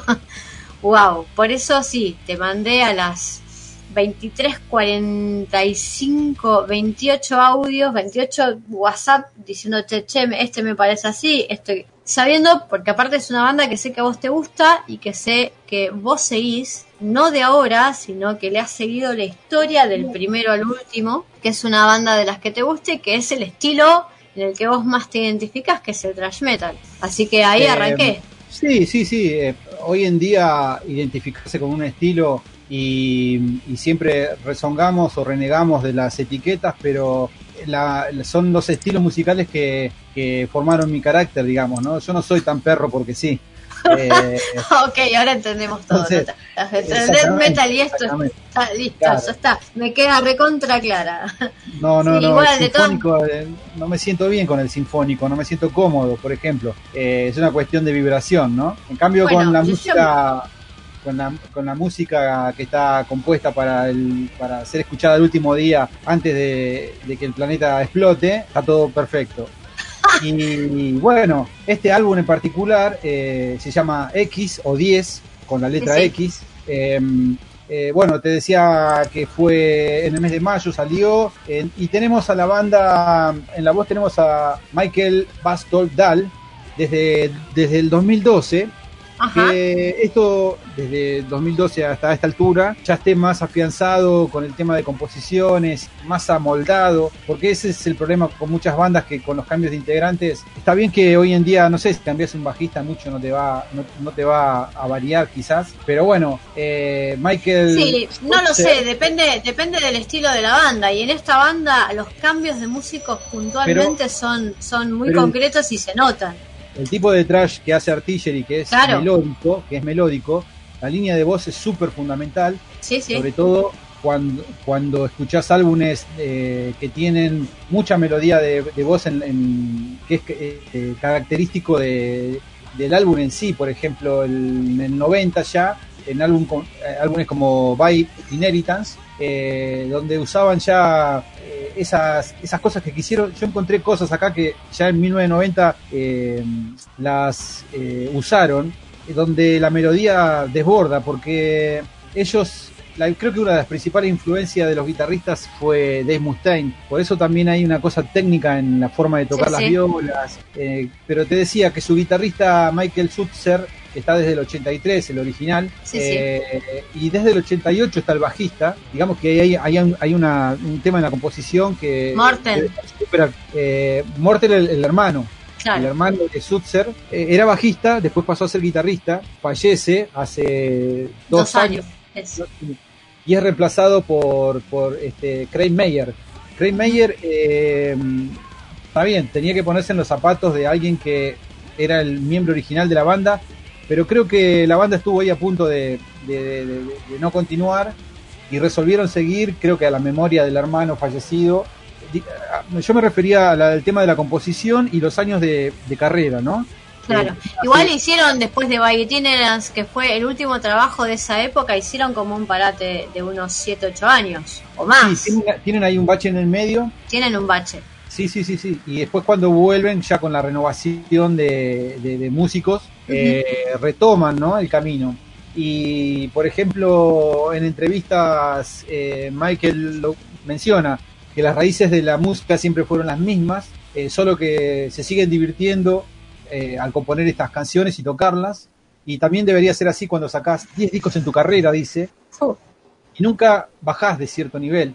wow. Por eso sí, te mandé a las veintitrés cuarenta y cinco, veintiocho audios, veintiocho WhatsApp diciendo, che, che, este me parece así, estoy sabiendo, porque aparte es una banda que sé que a vos te gusta y que sé que vos seguís, no de ahora, sino que le has seguido la historia del primero al último, que es una banda de las que te guste, que es el estilo en el que vos más te identificás, que es el thrash metal. Así que ahí eh, arranqué. Sí, sí, sí. Eh, hoy en día identificarse con un estilo y, y siempre rezongamos o renegamos de las etiquetas, pero la, son los estilos musicales que, que formaron mi carácter, digamos, ¿no? Yo no soy tan perro porque sí. Eh, ok, ahora entendemos todo. Entonces, ¿no? Metal y esto está listo, claro. Ya está, me queda recontra clara. No, no, sí, no, igual, el sinfónico, todo... eh, no me siento bien con el sinfónico, no me siento cómodo, por ejemplo. Eh, es una cuestión de vibración, ¿no? En cambio, bueno, con la música, con la, con la música que está compuesta para el, para ser escuchada el último día antes de, de que el planeta explote, está todo perfecto. Y bueno, este álbum en particular eh, se llama X o diez, con la letra sí, sí. X. Eh, eh, bueno, te decía que fue en el mes de mayo, salió, eh, y tenemos a la banda, en la voz tenemos a Michael Bastol-Dahl, desde, desde el dos mil doce. Ajá. Que esto desde dos mil doce hasta esta altura ya esté más afianzado con el tema de composiciones, más amoldado, porque ese es el problema con muchas bandas, que con los cambios de integrantes, está bien que hoy en día, no sé, si cambias un bajista mucho no te va no, no te va a variar quizás, pero bueno, eh, Michael... Sí, no lo sé, depende depende del estilo de la banda, y en esta banda los cambios de músicos puntualmente pero, son, son muy pero, concretos y se notan. El tipo de thrash que hace Artillery, que es claro. melódico, que es melódico, la línea de voz es súper fundamental, sí, sí. sobre todo cuando, cuando escuchás álbumes eh, que tienen mucha melodía de, de voz, en, en, que es eh, característico de, del álbum en sí. Por ejemplo, el, en el noventa ya, en álbum, álbumes como By Inheritance, eh, donde usaban ya eh, esas, esas cosas que quisieron. Yo encontré cosas acá que ya en mil novecientos noventa eh, las eh, usaron, donde la melodía desborda, porque ellos, la, creo que una de las principales influencias de los guitarristas fue Dave Mustaine, por eso también hay una cosa técnica en la forma de tocar sí, las sí. violas, eh, pero te decía que su guitarrista Michael Sutzer está desde el ochenta y tres, el original, sí, eh, sí. y desde el ochenta y ocho está el bajista. Digamos que hay, hay, hay una, un tema en la composición que... Morten. Que, eh, Morten, el, el hermano. Claro. El hermano de Sutzer eh, era bajista, después pasó a ser guitarrista, fallece hace dos, dos años. años y es reemplazado por, por este, Craig Meyer. Craig Meyer, eh, está bien, tenía que ponerse en los zapatos de alguien que era el miembro original de la banda, pero creo que la banda estuvo ahí a punto de, de, de, de, de no continuar y resolvieron seguir, creo que a la memoria del hermano fallecido. Yo me refería al, al tema de la composición y los años de, de carrera, ¿no? Claro, eh, igual así, hicieron después de By Itinerance, que fue el último trabajo de esa época, hicieron como un parate de unos siete ocho años o más. Sí, tienen, tienen ahí un bache en el medio. Tienen un bache. Sí, sí, sí, sí. Y después cuando vuelven ya con la renovación de, de, de músicos, uh-huh. eh, retoman, ¿no?, el camino. Y, por ejemplo, en entrevistas, eh, Michael lo menciona que las raíces de la música siempre fueron las mismas, eh, solo que se siguen divirtiendo eh, al componer estas canciones y tocarlas. Y también debería ser así cuando sacás diez discos en tu carrera, dice, oh. y nunca bajás de cierto nivel.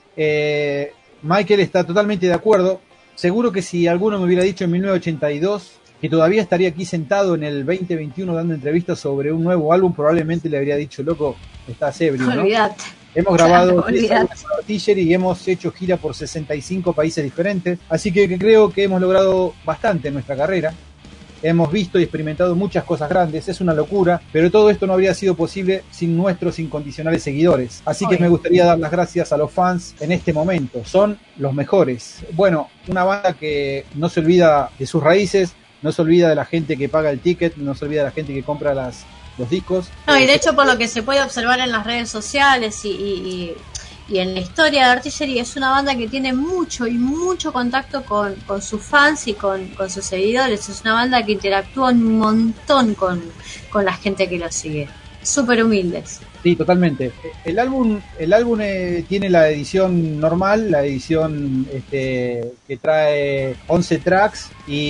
Eh... Michael está totalmente de acuerdo. Seguro que si alguno me hubiera dicho en mil novecientos ochenta y dos que todavía estaría aquí sentado en el veinte veintiuno dando entrevistas sobre un nuevo álbum, probablemente le habría dicho, loco, estás ebrio, ¿no? Olvídate. Hemos grabado Artillery y hemos hecho gira por sesenta y cinco países diferentes, así que, que creo que hemos logrado bastante en nuestra carrera. Hemos visto y experimentado muchas cosas grandes, es una locura, pero todo esto no habría sido posible sin nuestros incondicionales seguidores. Así que me gustaría dar las gracias a los fans en este momento, son los mejores. Bueno, una banda que no se olvida de sus raíces, no se olvida de la gente que paga el ticket, no se olvida de la gente que compra las, los discos. No, y de hecho por lo que se puede observar en las redes sociales y... y, y... y en la historia de Artillery, es una banda que tiene mucho y mucho contacto con, con sus fans y con, con sus seguidores. Es una banda que interactúa un montón con, con la gente que los sigue. Súper humildes. Sí, totalmente. El álbum, el álbum eh, tiene la edición normal, la edición este, que trae once tracks,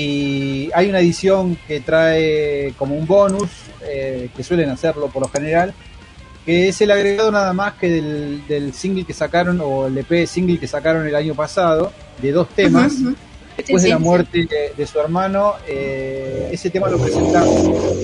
y hay una edición que trae como un bonus, eh, que suelen hacerlo por lo general, que es el agregado nada más que del, del single que sacaron, o el E P single que sacaron el año pasado, de dos temas, uh-huh, uh-huh. después sí, de la sí, muerte sí. De, de su hermano. Eh, ese tema lo presentamos.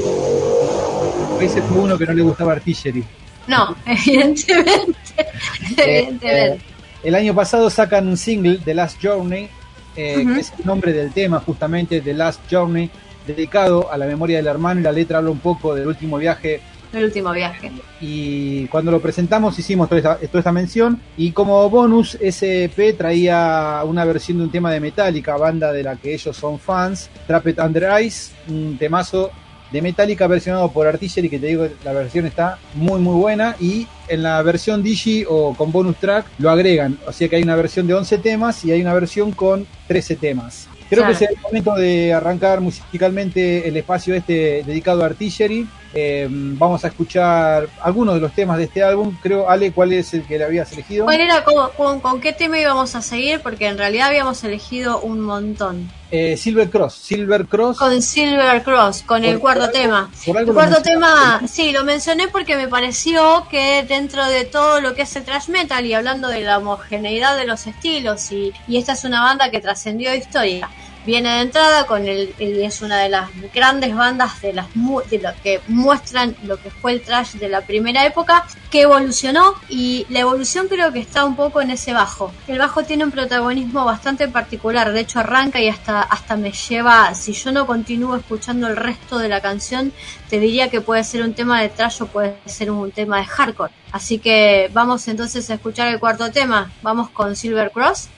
Ese fue uno que no le gustaba Artillery. No, evidentemente. evidentemente. Eh, el año pasado sacan un single, The Last Journey, eh, uh-huh. que es el nombre del tema, justamente, The Last Journey, dedicado a la memoria del hermano, y la letra habla un poco del último viaje. El último viaje. Y cuando lo presentamos hicimos toda esta, toda esta mención, y como bonus ese E P traía una versión de un tema de Metallica, banda de la que ellos son fans, Trapped Under Ice, un temazo de Metallica versionado por Artillery, que te digo, la versión está muy muy buena, y en la versión Digi o con bonus track lo agregan, o sea que hay una versión de once temas y hay una versión con trece temas. Creo claro. que es el momento de arrancar musicalmente el espacio este dedicado a Artillery. Eh, vamos a escuchar algunos de los temas de este álbum. Creo, Ale, ¿cuál es el que le habías elegido? ¿Cuál era, con, con, con qué tema íbamos a seguir? Porque en realidad habíamos elegido un montón. Eh, Silver Cross, Silver Cross. Con Silver Cross, con por, el cuarto algo, tema. El cuarto tema, sí, lo mencioné porque me pareció que dentro de todo lo que es el thrash metal, y hablando de la homogeneidad de los estilos, y, y esta es una banda que trascendió historia. Viene de entrada con el, el es una de las grandes bandas de las de lo que muestran lo que fue el thrash de la primera época, que evolucionó, y la evolución creo que está un poco en ese bajo. El bajo tiene un protagonismo bastante particular, de hecho arranca y hasta hasta me lleva, si yo no continúo escuchando el resto de la canción, te diría que puede ser un tema de thrash o puede ser un tema de hardcore. Así que vamos entonces a escuchar el cuarto tema. Vamos con Silver Cross.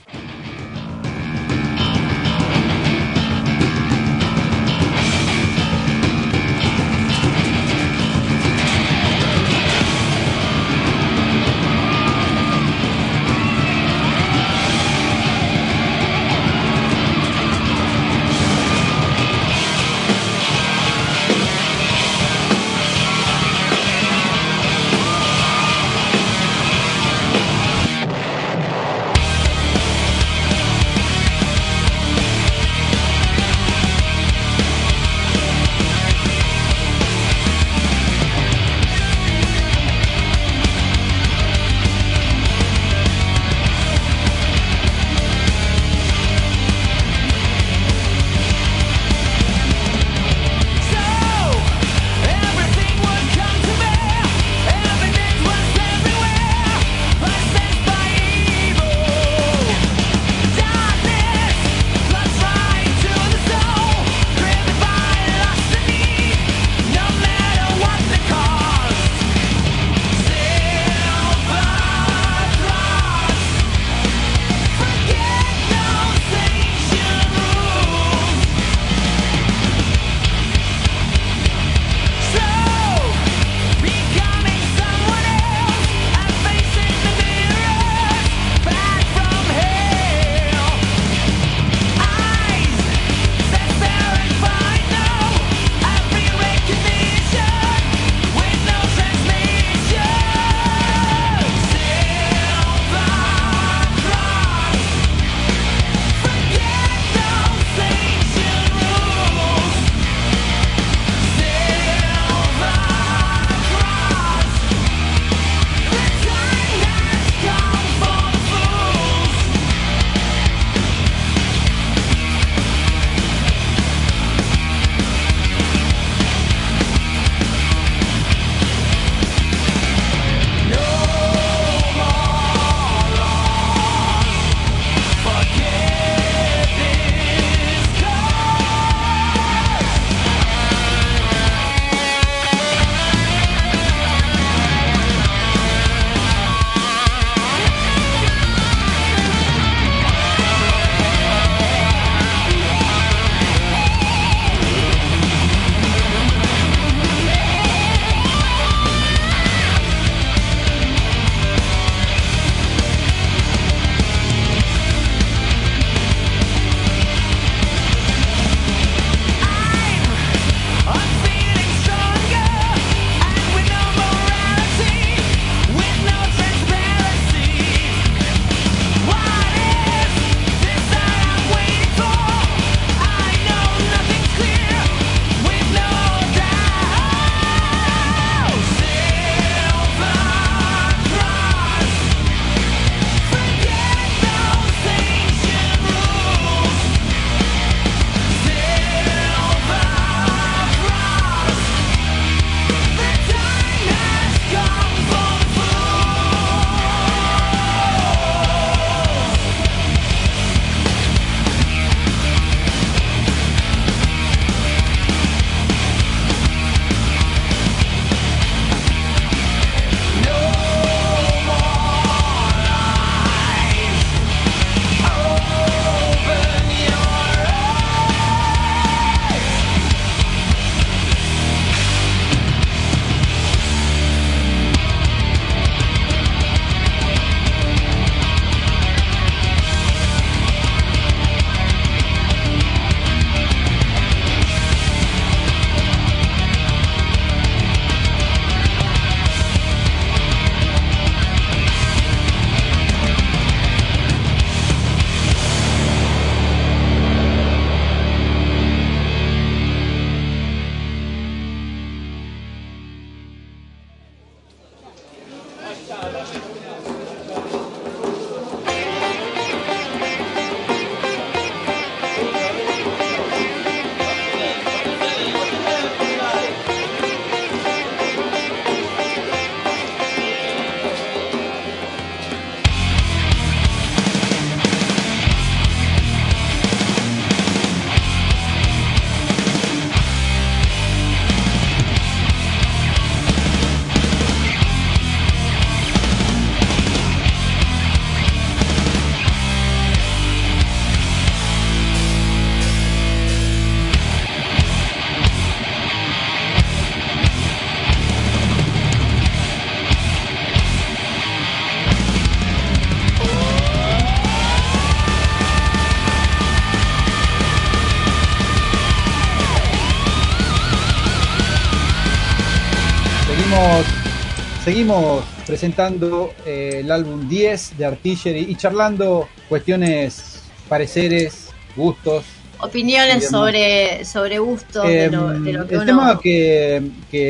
seguimos, seguimos presentando eh, el álbum diez de Artillery y charlando cuestiones, pareceres, gustos. Opiniones sobre, sobre gustos eh, de, lo, de lo que el uno... tema que,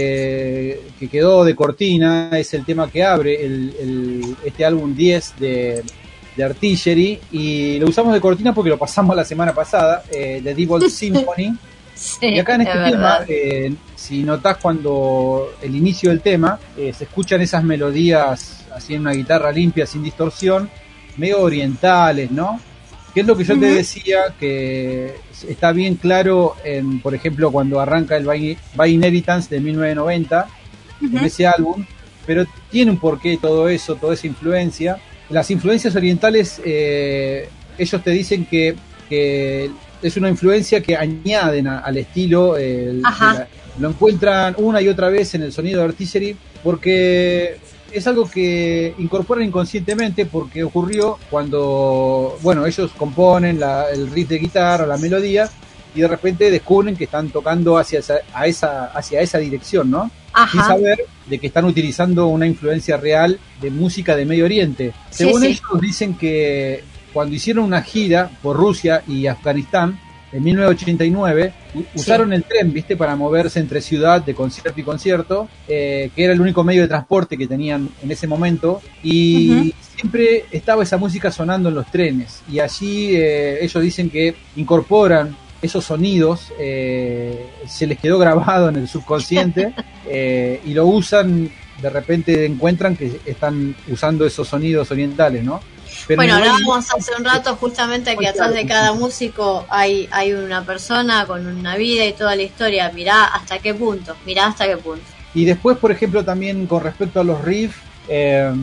que, que quedó de cortina es el tema que abre el, el, este álbum diez de, de Artillery, y lo usamos de cortina porque lo pasamos la semana pasada, eh, de Devil Symphony. Sí, y acá en este tema, eh, si notás cuando el inicio del tema, eh, se escuchan esas melodías así en una guitarra limpia, sin distorsión, medio orientales, ¿no? Que es lo que yo uh-huh. te decía, que está bien claro en, por ejemplo, cuando arranca el By, By Inheritance de mil novecientos noventa, uh-huh. en ese álbum, pero tiene un porqué todo eso, toda esa influencia. Las influencias orientales, eh, ellos te dicen que, que es una influencia que añaden a, al estilo, eh, la, lo encuentran una y otra vez en el sonido de Artillery, porque es algo que incorporan inconscientemente, porque ocurrió cuando, bueno, ellos componen la, el riff de guitarra, la melodía, y de repente descubren que están tocando hacia esa, a esa, hacia esa dirección, ¿no? Ajá. Sin saber de que están utilizando una influencia real de música de Medio Oriente. Sí, Según sí. ellos dicen que cuando hicieron una gira por Rusia y Afganistán en mil novecientos ochenta y nueve, sí. usaron el tren, ¿viste?, para moverse entre ciudad de concierto y concierto, eh, que era el único medio de transporte que tenían en ese momento, y uh-huh. siempre estaba esa música sonando en los trenes, y allí eh, ellos dicen que incorporan esos sonidos, eh, se les quedó grabado en el subconsciente, eh, y lo usan, de repente encuentran que están usando esos sonidos orientales, ¿no? Pero bueno, hablábamos hace un rato justamente que atrás de cada músico hay hay una persona con una vida y toda la historia. Mirá hasta qué punto, mirá hasta qué punto. Y después, por ejemplo, también con respecto a los riffs, eh,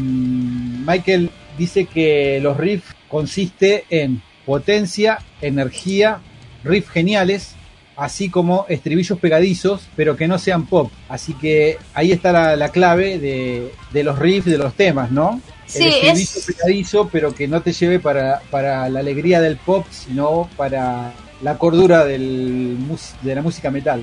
Michael dice que los riffs consiste en potencia, energía, riffs geniales, así como estribillos pegadizos, pero que no sean pop. Así que ahí está la, la clave de, de los riffs de los temas, ¿no? Sí, el estribillo es pegadizo, pero que no te lleve para, para la alegría del pop, sino para la cordura del, de la música metal.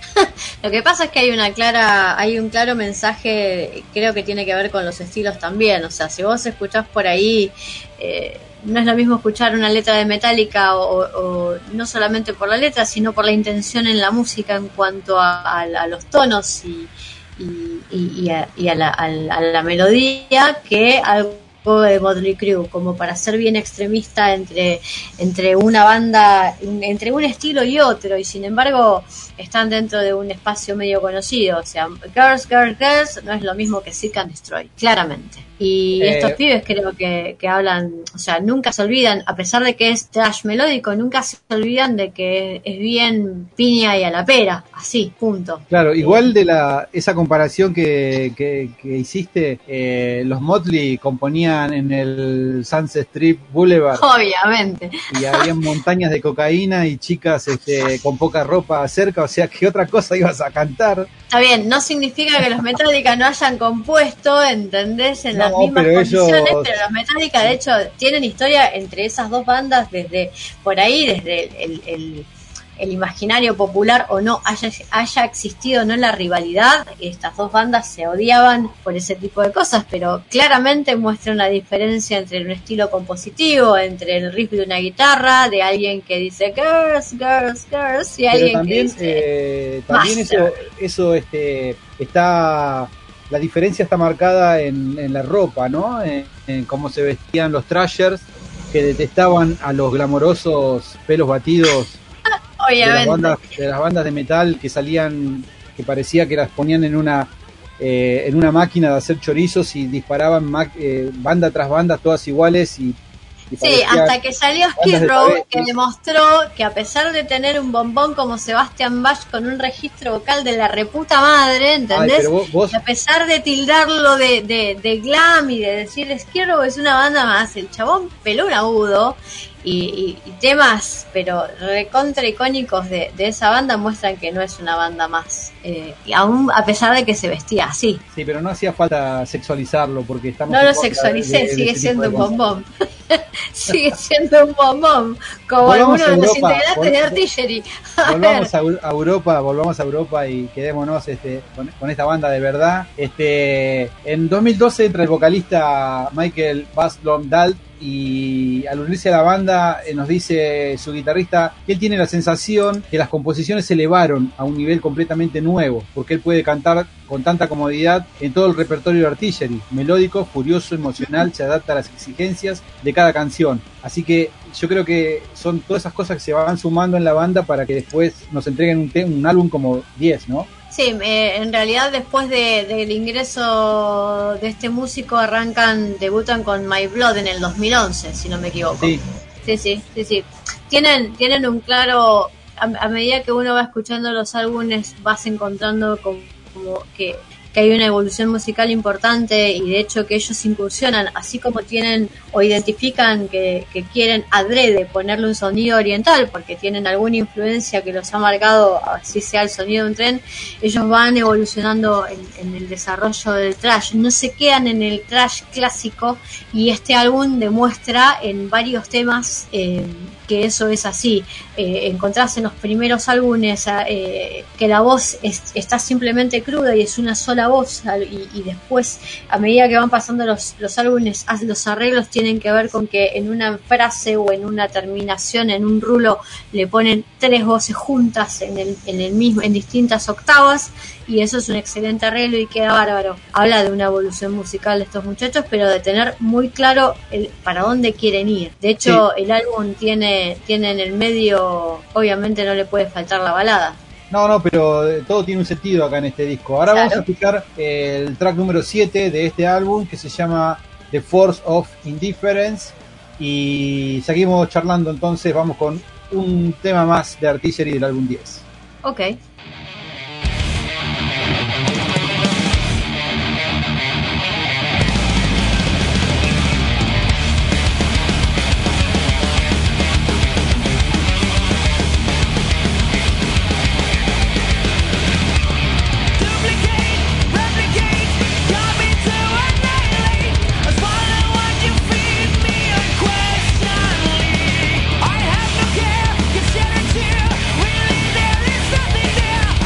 Lo que pasa es que hay una clara, hay un claro mensaje, creo que tiene que ver con los estilos también. O sea, si vos escuchás por ahí, eh, no es lo mismo escuchar una letra de Metallica o, o no solamente por la letra, sino por la intención en la música en cuanto a, a, a los tonos y y, y, y, a, y a, la, a, la, a la melodía, que algo de Motley Crue, como para ser bien extremista entre, entre una banda, entre un estilo y otro, y sin embargo están dentro de un espacio medio conocido. O sea, Girls, Girls, Girls no es lo mismo que Seek and Destroy, claramente. Y eh, estos pibes creo que, que hablan, o sea, nunca se olvidan, a pesar de que es trash melódico, nunca se olvidan de que es bien piña y a la pera, así, punto. Claro, igual de la esa comparación que, que, que hiciste, eh, los Motley componían en el Sunset Strip Boulevard. Obviamente. Y había montañas de cocaína y chicas este, con poca ropa cerca, o sea, ¿qué otra cosa ibas a cantar? Está bien, no significa que los Metallica no hayan compuesto, ¿entendés? En no, las mismas pero condiciones, ellos... pero los Metallica de hecho tienen historia entre esas dos bandas desde por ahí, desde el, el, el imaginario popular o no haya, haya existido no la rivalidad. Estas dos bandas se odiaban por ese tipo de cosas, pero claramente muestra una diferencia entre un estilo compositivo, entre el riff de una guitarra, de alguien que dice girls, girls, girls, y pero alguien también, que dice eh, también eso, eso este, está... La diferencia está marcada en, en la ropa, ¿no? En, en cómo se vestían los thrashers, que detestaban a los glamorosos pelos batidos de las, bandas, de las bandas de metal que salían, que parecía que las ponían en una eh, en una máquina de hacer chorizos y disparaban ma- eh, banda tras banda, todas iguales y sí, hasta que salió Skid Row, que demostró que a pesar de tener un bombón como Sebastian Bach con un registro vocal de la reputa madre, ¿entendés? Ay, vos, vos... Y a pesar de tildarlo de, de, de glam y de decir Skid Row es una banda más, el chabón peló un agudo. Y, y, y temas, pero recontra icónicos de, de esa banda muestran que no es una banda más, eh, y aún a pesar de que se vestía así. Sí, pero no hacía falta sexualizarlo porque estamos... No lo sexualicé, de, de, sigue de siendo un bombón. Sigue siendo un bombón, como volvamos alguno de los Europa, integrantes vol- de Artillery. A volvamos ver. a, a Europa, volvamos a Europa y quedémonos este, con, con esta banda de verdad. Este, en dos mil doce entra el vocalista Michael Baslom-Dalt y al unirse a la banda eh, nos dice su guitarrista que él tiene la sensación que las composiciones se elevaron a un nivel completamente nuevo, porque él puede cantar con tanta comodidad en todo el repertorio de Artillery, melódico, furioso, emocional, se adapta a las exigencias de cada canción. Así que yo creo que son todas esas cosas que se van sumando en la banda para que después nos entreguen un, te- un álbum como diez, ¿no? Sí, eh, en realidad después de, del ingreso de este músico arrancan, debutan con My Blood en el dos mil once, si no me equivoco. Sí. Sí, sí, sí, sí. Tienen, tienen un claro, a, a medida que uno va escuchando los álbumes vas encontrando como, como que, que hay una evolución musical importante y de hecho que ellos incursionan, así como tienen o identifican que, que quieren adrede ponerle un sonido oriental porque tienen alguna influencia que los ha marcado, así sea el sonido de un tren, ellos van evolucionando en, en el desarrollo del thrash, no se quedan en el thrash clásico y este álbum demuestra en varios temas eh, que eso es así. Eh, encontrás en los primeros álbumes eh, que la voz es, está simplemente cruda y es una sola voz y, y después a medida que van pasando los, los álbumes los arreglos tienen que ver con que en una frase o en una terminación en un rulo le ponen tres voces juntas en el, en el mismo, en distintas octavas y eso es un excelente arreglo y queda bárbaro. Habla de una evolución musical de estos muchachos, pero de tener muy claro el, para dónde quieren ir. De hecho, sí. El álbum tiene, tiene en el medio, obviamente no le puede faltar la balada. No, no, pero todo tiene un sentido acá en este disco. Ahora claro. Vamos a escuchar el track número siete de este álbum que se llama The Force of Indifference y seguimos charlando, entonces vamos con un tema más de Artillery del álbum diez. Ok. I have no care, consider to really there is something there.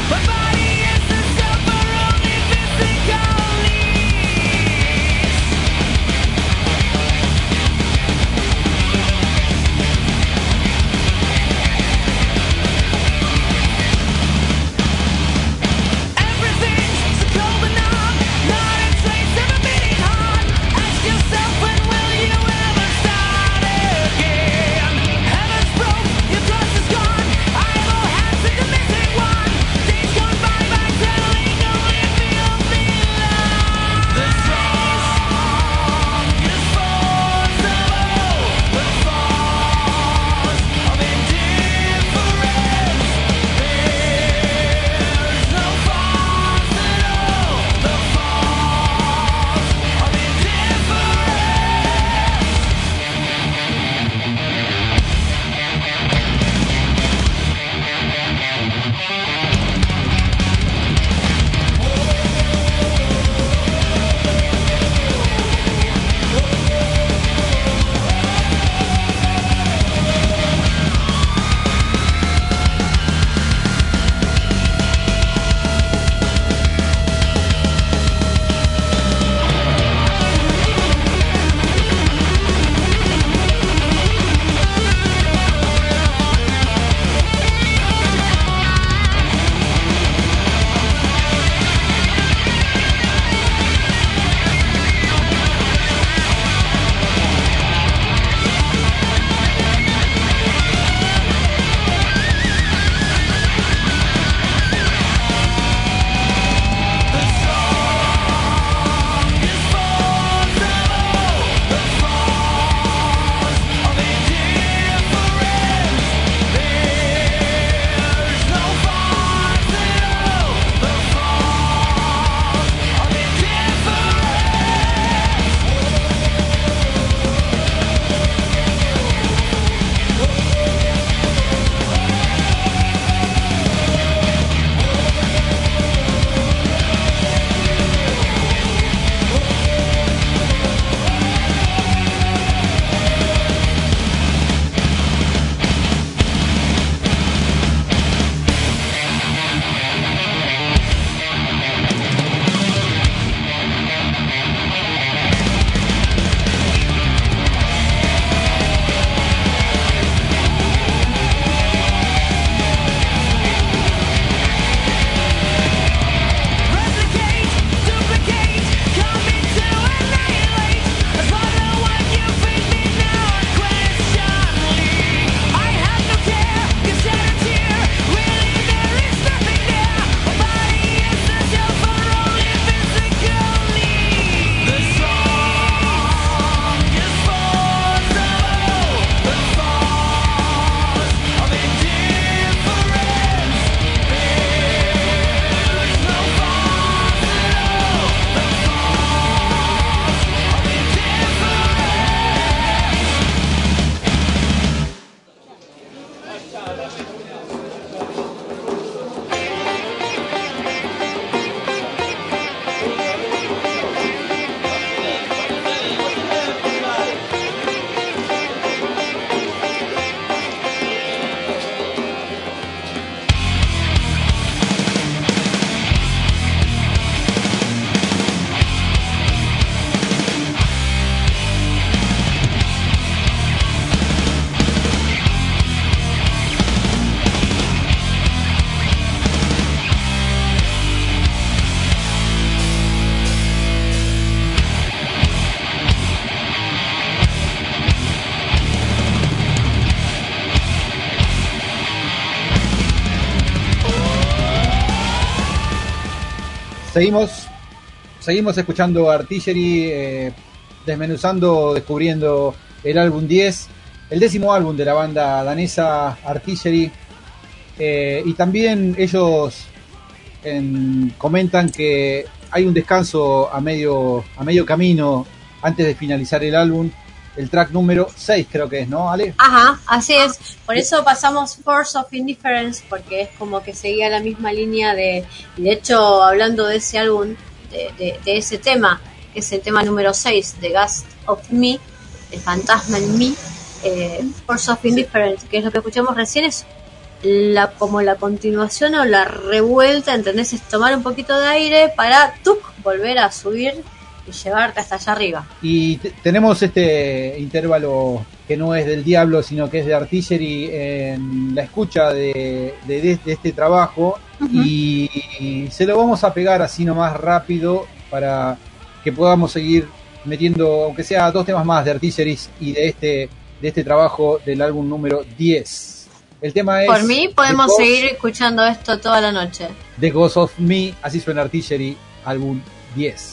seguimos, seguimos escuchando Artillery, eh, desmenuzando, descubriendo el álbum diez, el décimo álbum de la banda danesa Artillery, eh, y también ellos en, comentan que hay un descanso a medio, a medio camino antes de finalizar el álbum, el track número seis creo que es, ¿no, Ale? Ajá, así es, por eso pasamos Force of Indifference, porque es como que seguía la misma línea de, de hecho, hablando de ese álbum, de, de, de ese tema, que es el tema número seis, The Ghost of Me, el fantasma en mí, eh, Force of Indifference, que es lo que escuchamos recién, es la como la continuación o la revuelta, ¿entendés? Es tomar un poquito de aire para ¡tuc! Volver a subir y llevarte hasta allá arriba. Y t- tenemos este intervalo que no es del Diablo, sino que es de Artillery en la escucha de, de, de, de este trabajo, uh-huh. y, y se lo vamos a pegar así nomás rápido para que podamos seguir metiendo, aunque sea dos temas más de Artillery y de este, de este trabajo del álbum número diez. El tema es... Por mí podemos Ghost, seguir escuchando esto toda la noche. The Ghost of Me, así suena Artillery, álbum diez.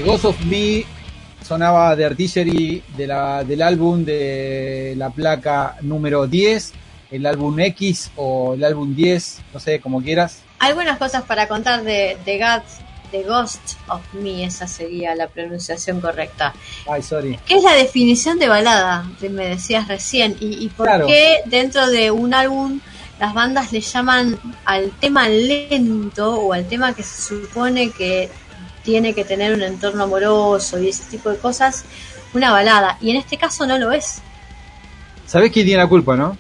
Ghost of Me sonaba de Artillery de la, del álbum de la placa número diez, el álbum X o el álbum diez, no sé, como quieras. Algunas cosas para contar de, de, God, de Ghost of Me, esa sería la pronunciación correcta. Ay, sorry. ¿Qué es la definición de balada? Que me decías recién. ¿Y, y por Claro. qué dentro de un álbum las bandas le llaman al tema lento o al tema que se supone que tiene que tener un entorno amoroso y ese tipo de cosas, una balada? Y en este caso no lo es. ¿Sabés quién tiene la culpa, no?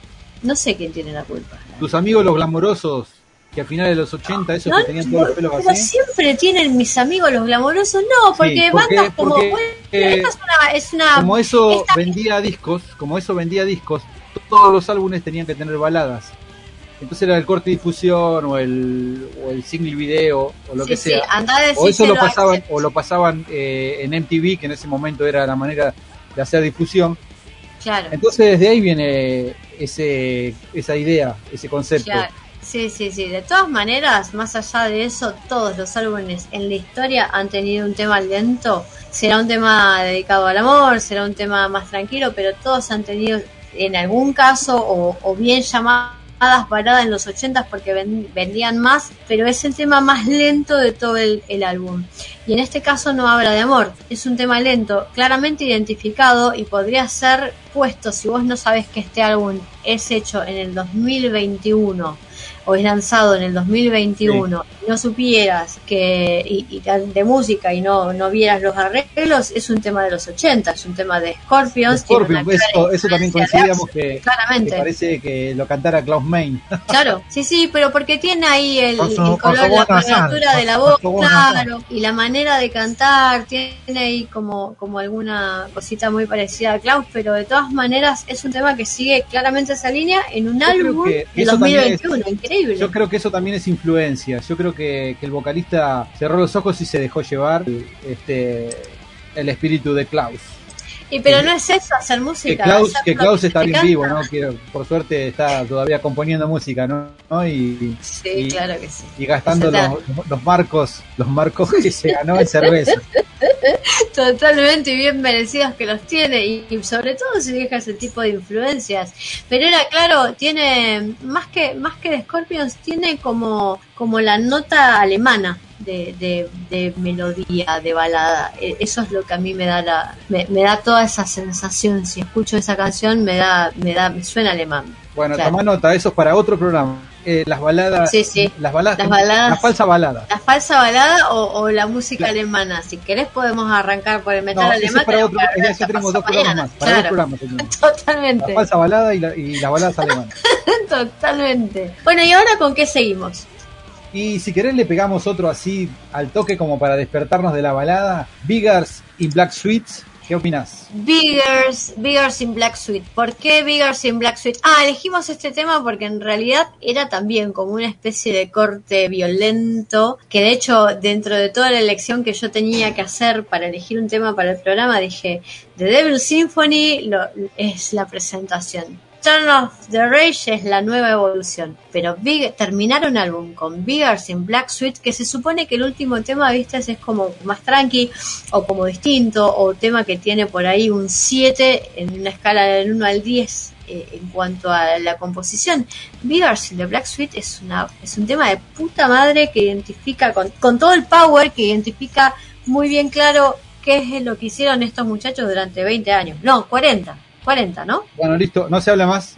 No sé quién tiene la culpa. Tus amigos los glamorosos, que a finales de los ochenta, esos No, que tenían todos los pelos pero así. siempre tienen mis amigos los glamorosos. No, porque Sí, porque- bandas como... porque, bueno, eh, esta es una... Es una Como eso esta- vendía discos, como eso vendía discos, todos los álbumes tenían que tener baladas. Entonces era el corte de difusión o el, o el single video o lo sí, que sí, sea. andá a O eso lo decírselo a- pasaban, o lo pasaban eh, en M T V, que en ese momento era la manera de hacer difusión. Claro. Entonces desde ahí viene ese esa idea, ese concepto. Claro. Sí, sí, sí. De todas maneras, más allá de eso, todos los álbumes en la historia han tenido un tema lento. Será un tema dedicado al amor, será un tema más tranquilo, pero todos han tenido en algún caso o, o bien llamadas baladas en los ochentas porque ven- vendían más, pero es el tema más lento de todo el, el álbum. Y en este caso no habla de amor, es un tema lento, claramente identificado y podría ser puesto, si vos no sabes que este álbum es hecho en el dos mil veintiuno o es lanzado en el dos mil veintiuno, sí. Y no supieras que y, y de música y no, no vieras los arreglos, es un tema de los ochenta, es un tema de Scorpions. Scorpions, eso, eso también coincidíamos que, claramente. que parece que lo cantara Klaus Main. Claro, sí, sí, pero porque tiene ahí el, Con su- el con color, su la voz nasal, coloratura de la con voz, su voz claro, y la manera de cantar, tiene ahí como, como alguna cosita muy parecida a Klaus, pero de todas maneras es un tema que sigue claramente esa línea en un Yo álbum creo que del eso dos mil también veintiuno, es- increíble. Yo creo que eso también es influencia. Yo creo que, que el vocalista cerró los ojos y se dejó llevar este el espíritu de Klaus. Y pero no es eso, hacer Que música. Klaus, hacer que lo Klaus se está te bien canta. vivo, ¿no? Que por suerte está todavía componiendo música, ¿no? ¿No? Y, Sí, y- claro que sí. y gastando O sea, los, los marcos, los marcos que se ganó en cerveza. Totalmente bien merecidos que los tiene y, y sobre todo si deja ese tipo de influencias. Pero era claro, tiene más que más que de Scorpions, tiene como como la nota alemana de, de, de melodía, de balada. E- Eso es lo que a mí me da la me, me da toda esa sensación. Si escucho esa canción me da me da me suena alemán. Bueno, Claro. toma nota, eso es para otro programa. Eh, las baladas, Sí, sí. las baladas, Las baladas. la falsa balada. La falsa balada o, o la música Claro. alemana. Si querés podemos arrancar por el metal No, eso alemán. es para pero otro, para ya, eso ya tenemos pasó dos programas mañana. más, para Claro. dos programas tenemos. Totalmente. La falsa balada y, la, y las baladas alemanas. Totalmente. Bueno, ¿y ahora con qué seguimos? Y si querés le pegamos otro así al toque como para despertarnos de la balada. Biggers in Black Suites, ¿qué opinás? Biggers, Biggers in Black Suite. ¿Por qué Biggers in Black Suite? Ah, elegimos este tema porque en realidad era también como una especie de corte violento, que de hecho dentro de toda la elección que yo tenía que hacer para elegir un tema para el programa, dije, The Devil Symphony lo, es la presentación. Turn of the Rage es la nueva evolución, pero Big, terminar un álbum con Biggers in Black Suite, que se supone que el último tema, viste, es como más tranqui, o como distinto, o tema que tiene por ahí un siete en una escala del uno al diez eh, en cuanto a la composición. Biggers in the Black Suite es una es un tema de puta madre que identifica con, con todo el power, que identifica muy bien claro qué es lo que hicieron estos muchachos durante veinte años, no, cuarenta, cuarenta, ¿no? Bueno, listo, no se habla más.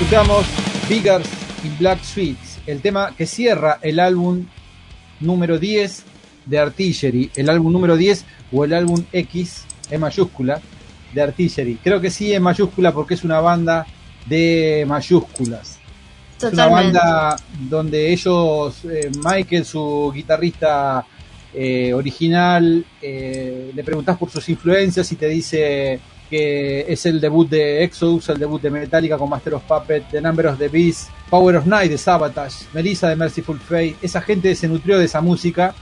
Escuchamos Beggars y Black Sweets, el tema que cierra el álbum número diez de Artillery, el álbum número diez o el álbum X en mayúscula de Artillery. Creo que sí en mayúscula porque es una banda de mayúsculas. Totalmente. Es una banda donde ellos, eh, Michael, su guitarrista eh, original, eh, le preguntás por sus influencias y te dice que es el debut de Exodus, el debut de Metallica con Master of Puppets, The Number of the Beast, Power of Night de Sabotage, Melissa de Merciful Fate. Esa gente se nutrió de esa música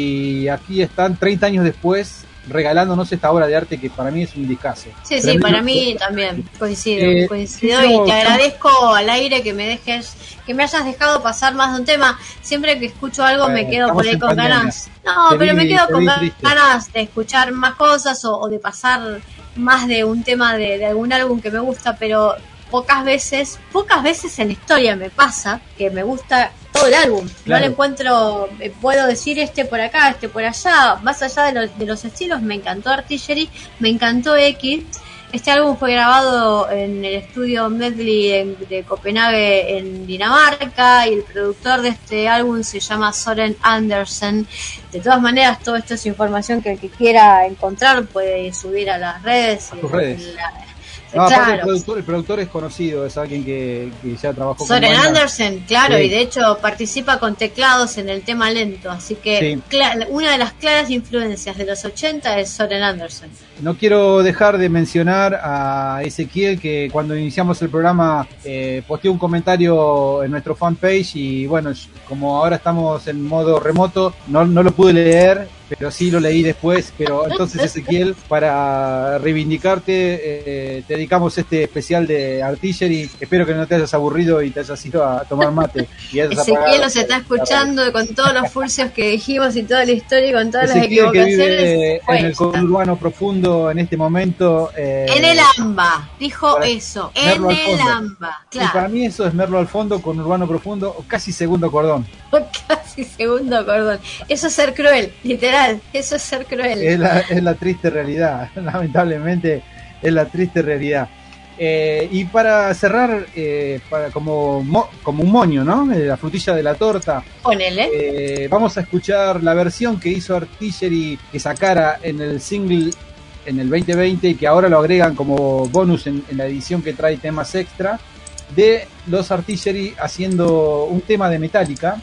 y aquí están treinta años después regalándonos esta obra de arte que para mí es un discazo. Sí, sí, para mí también coincido, eh, coincido no, y te agradezco al aire que me dejes, que me hayas dejado pasar más de un tema. Siempre que escucho algo eh, me quedo por ahí con pandemia. ganas. No, te pero vi, me quedo con ganas de escuchar más cosas o, o de pasar más de un tema de, de algún álbum que me gusta, pero pocas veces, pocas veces en la historia me pasa que me gusta todo el álbum. Claro. No le encuentro, eh, puedo decir este por acá, este por allá, más allá de los, de los estilos. Me encantó Artillery, me encantó X. Este álbum fue grabado en el estudio Medley de, de Copenhague en Dinamarca y el productor de este álbum se llama Søren Andersen. De todas maneras, todo esto es información que el que quiera encontrar puede subir a las redes. A tus redes. La, No, claro. Aparte el productor, el productor es conocido, es alguien que, que ya trabajó Søren con Søren Andersen, claro, sí. Y de hecho participa con teclados en el tema lento, así que sí. cl- una de las claras influencias de los ochenta es Søren Andersen. No quiero dejar de mencionar a Ezequiel, que cuando iniciamos el programa eh, posteó un comentario en nuestro fanpage y bueno, como ahora estamos en modo remoto, no, no lo pude leer, pero sí lo leí después. Pero entonces, Ezequiel, para reivindicarte, eh, te dedicamos este especial de Artillery. Espero que no te hayas aburrido y te hayas ido a tomar mate. Y Ezequiel nos está escuchando con todos los furcios que dijimos y toda la historia y con todas Ezequiel, las equivocaciones. Que vive en el conurbano profundo en este momento. Eh, en el AMBA, dijo eso, en el AMBA. Claro. Y para mí eso es Merlo al fondo con urbano profundo, o casi segundo cordón. Casi segundo cordón. Eso es ser cruel, literal. Eso es ser cruel. Es la, es la triste realidad. Lamentablemente es la triste realidad. Eh, y para cerrar, eh, para como, mo, como un moño, ¿no? La frutilla de la torta. Ponele. Eh, vamos a escuchar la versión que hizo Artillery, que sacara en el single en el veinte veinte y que ahora lo agregan como bonus en, en la edición que trae temas extra, de los Artillery haciendo un tema de Metallica.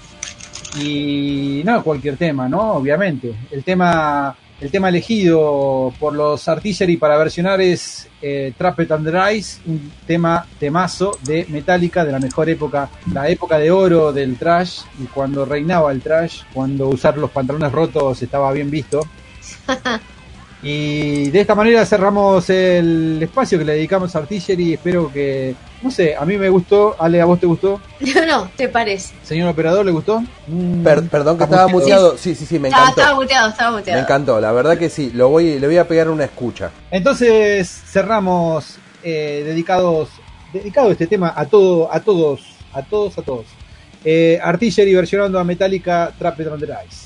Y no cualquier tema, ¿no? Obviamente. El tema, el tema elegido por los Artillery para versionar es eh, Trapped Under Ice, un tema temazo de Metallica de la mejor época, la época de oro del thrash, y cuando reinaba el thrash, cuando usar los pantalones rotos estaba bien visto. Y de esta manera cerramos el espacio que le dedicamos a Artillery. Espero que, no sé, a mí me gustó. Ale, ¿a vos te gustó? No, no, ¿te parece? Señor operador, ¿le gustó? Mm, per, perdón que estaba muteado. Sí, sí, sí, me encantó. Estaba, estaba muteado, estaba muteado. Me encantó, la verdad que sí. Lo voy, le voy a pegar una escucha. Entonces cerramos eh, dedicados, dedicado este tema a todo, a todos, a todos, a todos. Eh, Artillery versionando a Metallica, Trapped Under Ice.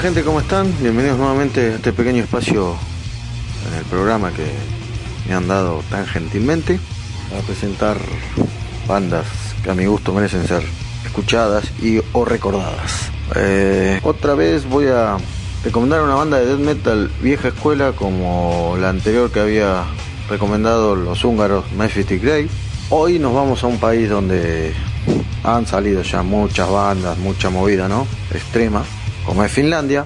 gente, ¿cómo están? Bienvenidos nuevamente a este pequeño espacio en el programa que me han dado tan gentilmente para presentar bandas que a mi gusto merecen ser escuchadas y o recordadas. Eh, otra vez voy a recomendar una banda de death metal vieja escuela como la anterior que había recomendado los húngaros Mephitic Grave. Hoy nos vamos a un país donde han salido ya muchas bandas, mucha movida, ¿no? Extrema, como es Finlandia.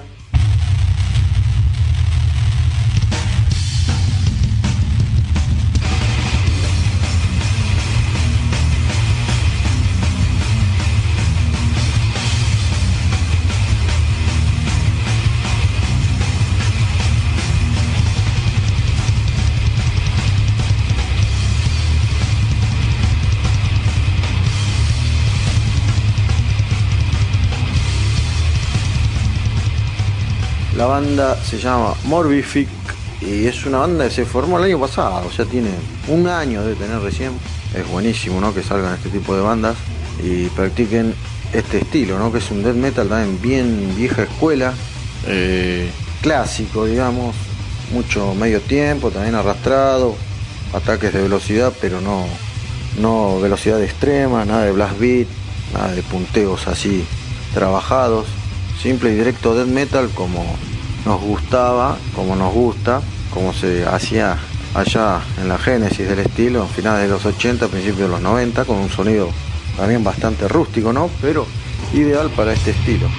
La banda se llama Morbific y es una banda que se formó el año pasado, o sea, tiene un año de tener recién. Es buenísimo, ¿no?, que salgan este tipo de bandas y practiquen este estilo, ¿no?, que es un death metal también bien vieja escuela, eh, clásico, digamos, mucho medio tiempo, también arrastrado, ataques de velocidad, pero no, no velocidad extrema, nada de blast beat, nada de punteos así trabajados. Simple y directo death metal como nos gustaba, como nos gusta, como se hacía allá en la génesis del estilo, a finales de los ochenta, principios de los noventa, con un sonido también bastante rústico, ¿no?, pero ideal para este estilo.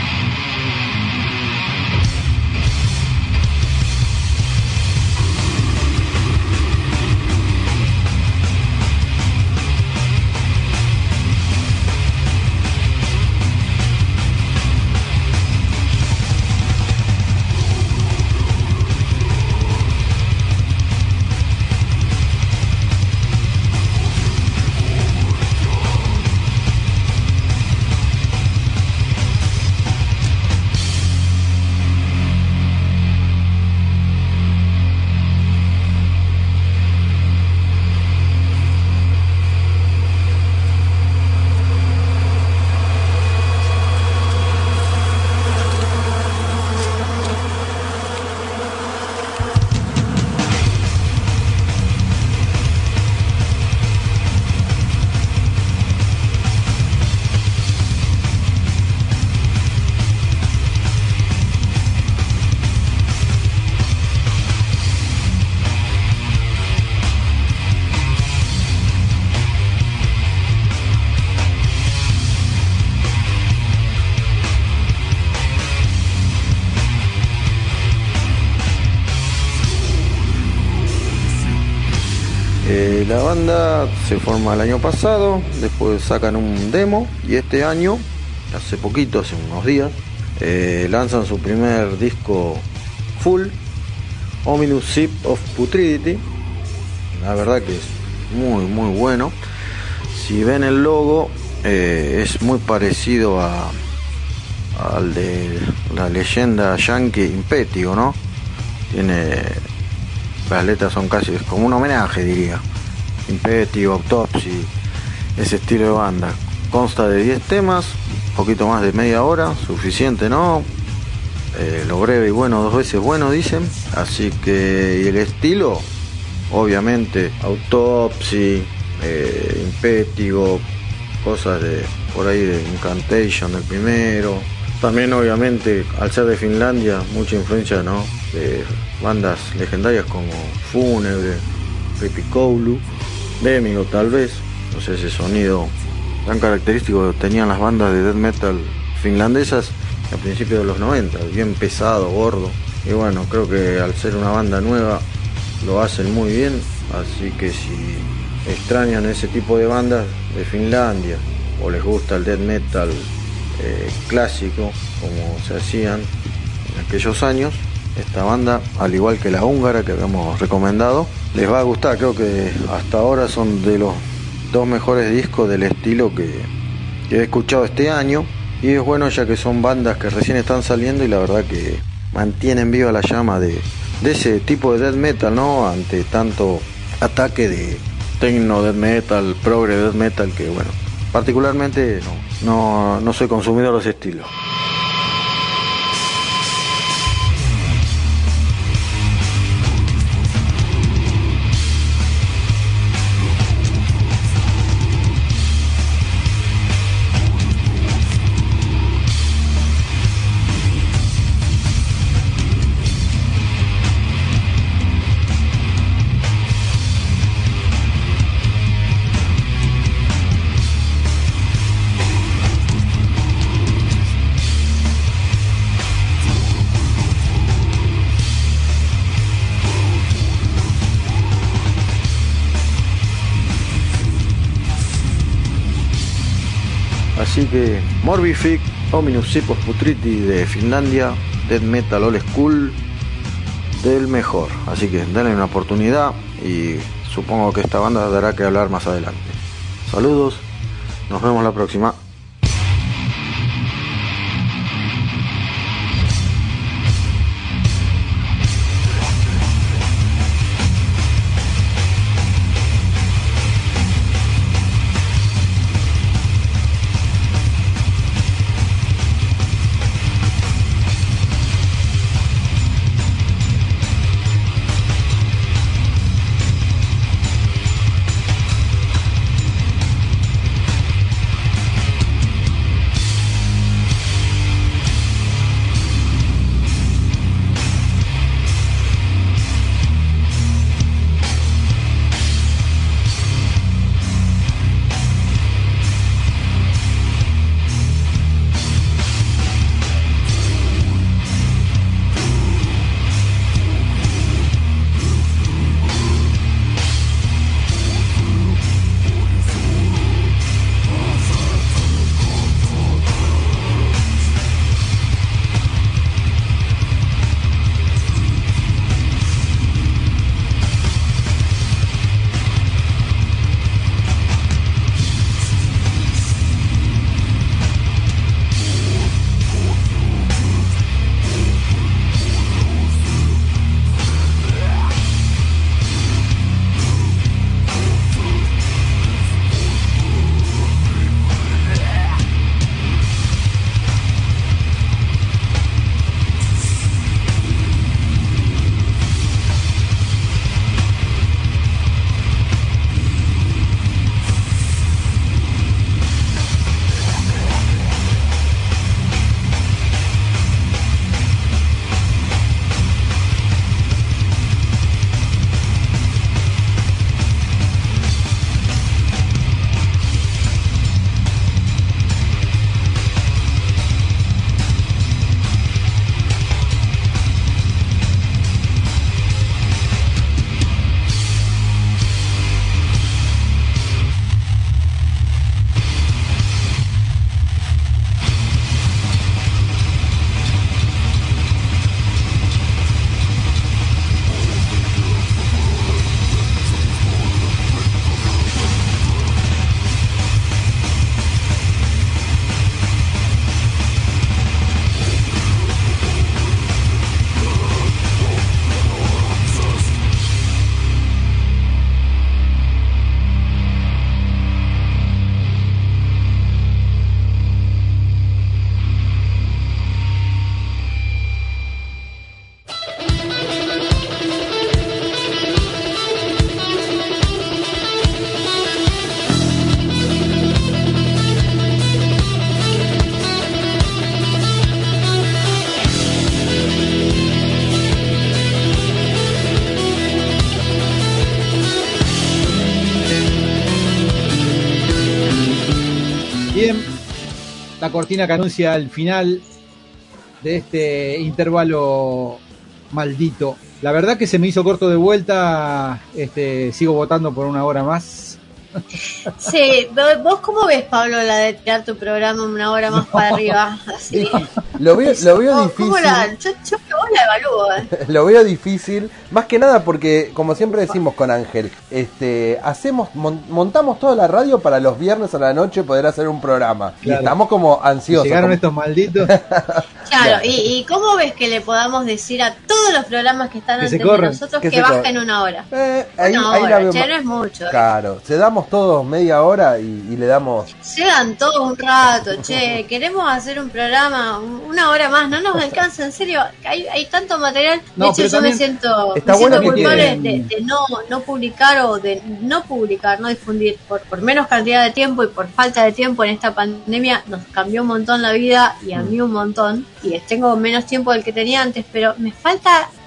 Eh, la banda se forma el año pasado, después sacan un demo y este año, hace poquito, hace unos días, eh, lanzan su primer disco full, Ominous Sip of Putridity. La verdad que es muy muy bueno. Si ven el logo, eh, es muy parecido a al de la leyenda yankee Impetigo, ¿no? Tiene... Las letras son casi, es como un homenaje, diría. Impetigo, Autopsy, ese estilo de banda. Consta de diez temas, un poquito más de media hora, suficiente, ¿no? Eh, lo breve y bueno, dos veces bueno, dicen. Así que, y el estilo, obviamente, Autopsy, eh, Impetigo, cosas de por ahí de Incantation del primero. También, obviamente, al ser de Finlandia, mucha influencia, ¿no?, de bandas legendarias como Fúnebre, Rippikoulu, Demigo tal vez. No sé, ese sonido tan característico que tenían las bandas de death metal finlandesas a principios de los noventa, bien pesado, gordo. Y bueno, creo que al ser una banda nueva lo hacen muy bien, así que si extrañan ese tipo de bandas de Finlandia o les gusta el death metal eh, clásico como se hacían en aquellos años, esta banda, al igual que la húngara que habíamos recomendado, les va a gustar. Creo que hasta ahora son de los dos mejores discos del estilo que, que he escuchado este año, y es bueno ya que son bandas que recién están saliendo y la verdad que mantienen viva la llama de, de ese tipo de death metal, ¿no?, ante tanto ataque de techno death metal, progre death metal, que bueno, particularmente no, no, no soy consumidor de ese estilo. Así que Morbific, Ominous Sipos Putriti de Finlandia, Death Metal Old School del mejor. Así que denle una oportunidad y supongo que esta banda dará que hablar más adelante. Saludos, nos vemos la próxima. La cortina que anuncia el final de este intervalo maldito. La verdad que se me hizo corto de vuelta. Este, sigo votando por una hora más. Sí, ¿vos cómo ves, Pablo, la de tirar tu programa una hora más no. para arriba? Así. Lo veo, lo veo ¿Cómo, difícil. ¿cómo la, yo, yo que vos la evalúo. Eh. Lo veo difícil, más que nada porque, como siempre decimos con Ángel, este, hacemos, mon, montamos toda la radio para los viernes a la noche poder hacer un programa. Claro. Y estamos como ansiosos. Llegaron como... estos malditos. Claro, y, y ¿cómo ves que le podamos decir a todos los programas que están que antes de nosotros que, que bajen corren. una hora? Eh, ahí, una ahí hora, la che, no es mucho. Claro, se damos todos media hora y, y le damos... Se dan todos un rato, che, queremos hacer un programa una hora más, no nos alcanza, en serio, hay, hay tanto material. De no, hecho, yo me siento, me siento culpable de, de no, no publicar o de no publicar, no difundir, por, por menos cantidad de tiempo y por falta de tiempo en esta pandemia. Nos cambió un montón la vida y a mí un montón, y tengo menos tiempo del que tenía antes, pero me falta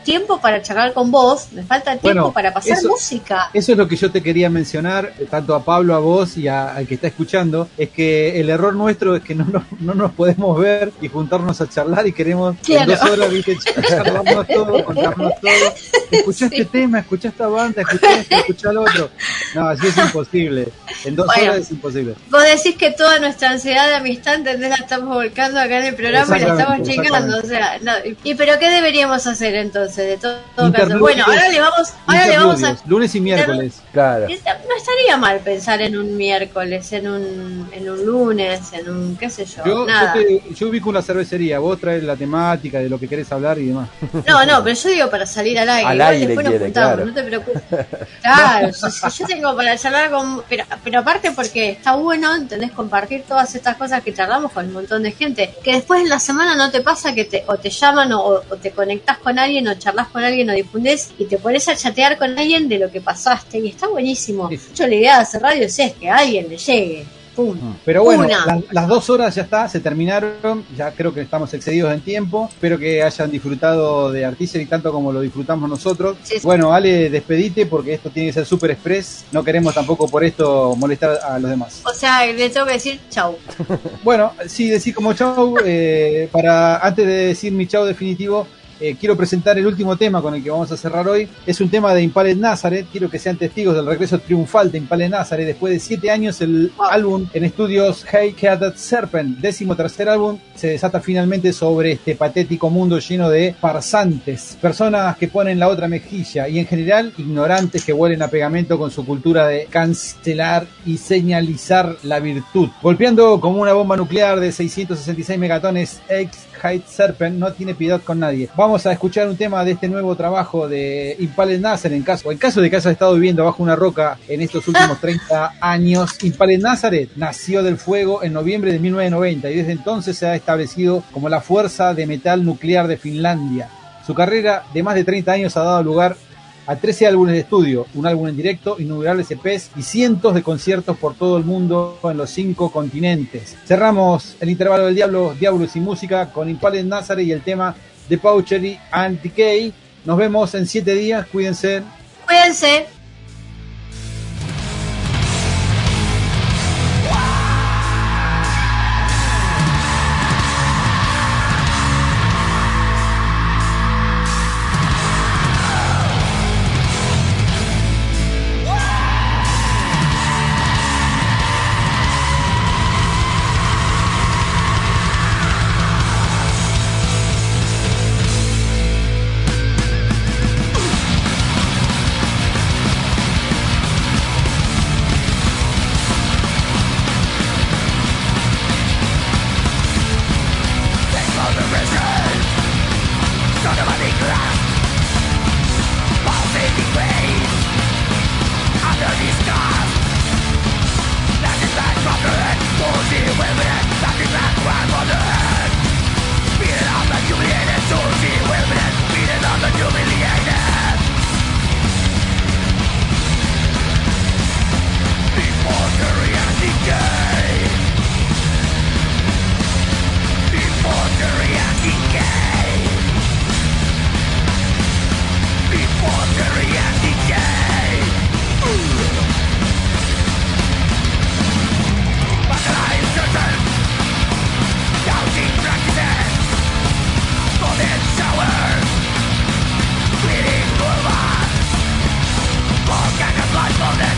tiempo para charlar con vos, me falta tiempo Bueno, para pasar eso, música. Eso es lo que yo te quería mencionar, tanto a Pablo, a vos y a, al que está escuchando, es que el error nuestro es que no nos, no nos podemos ver y juntarnos a charlar y queremos Claro. en dos horas, viste, charlarnos todo, contarnos todo. Escuchá Sí. este tema, escuchá esta banda, escuchá esto, escuchá lo otro. No, así es imposible. En dos Bueno. horas es imposible. Vos decís que toda nuestra ansiedad de amistad, ¿entendés? La estamos volcando acá en el programa y la estamos Exactamente, chingando. O sea, no. ¿Y pero qué deberíamos hacer entonces? De todo, todo caso. Interludios. Bueno, ahora le vamos, ahora le vamos a. Interludios, lunes y miércoles. Claro. No estaría mal pensar en un miércoles, en un, en un lunes, en un qué sé yo. Yo, nada. yo, te, yo ubico una cervecería, vos traes la temática de lo que querés hablar y demás. No, no, pero yo digo para salir al aire. Al Igual aire después nos quiere, juntamos, claro. no te preocupes. Claro, yo, yo tengo para charlar con. Pero, pero aparte porque está bueno, ¿entendés? Compartir todas estas cosas que charlamos con un montón de gente. Que después en la semana no te pasa que te o te llaman o, o te conectás con alguien o charlas con alguien o difundés y te pones a chatear con alguien de lo que pasaste. Y está buenísimo. Sí. Yo la idea de hacer radio es que a alguien le llegue. Pum. Pero bueno, Una. las, las dos horas ya está, se terminaron, ya creo que estamos excedidos en tiempo, espero que hayan disfrutado de Artisan y tanto como lo disfrutamos nosotros. Sí, sí. Bueno, Ale, despedite porque esto tiene que ser super express, no queremos tampoco por esto molestar a los demás. O sea, le tengo que decir chau. Bueno, sí, decir como chau, eh, para antes de decir mi chau definitivo, Eh, quiero presentar el último tema con el que vamos a cerrar hoy. Es un tema de Impaled Nazareth. Quiero que sean testigos del regreso triunfal de Impaled Nazareth. Después de siete años, el Wow. álbum en estudios Hey-Headed Serpent, décimo tercer álbum, se desata finalmente sobre este patético mundo lleno de farsantes, personas que ponen la otra mejilla y en general ignorantes que huelen a pegamento con su cultura de cancelar y señalizar la virtud. Golpeando como una bomba nuclear de seiscientos sesenta y seis megatones, Hey-Headed Serpent no tiene piedad con nadie. Vamos a escuchar un tema de este nuevo trabajo de Impaled Nazareth. En caso, en caso de que hayas estado viviendo bajo una roca en estos últimos treinta años, Impaled Nazareth nació del fuego en noviembre de mil novecientos noventa y desde entonces se ha establecido como la fuerza de metal nuclear de Finlandia. Su carrera de más de treinta años ha dado lugar a trece álbumes de estudio, un álbum en directo, innumerables E Pes y cientos de conciertos por todo el mundo en los cinco continentes. Cerramos el intervalo del Diablo, Diablos y Música, con Impaled Nazareth y el tema The Pouchery and Decay. Nos vemos en siete días, cuídense. Cuídense.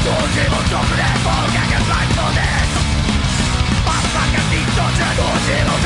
Evil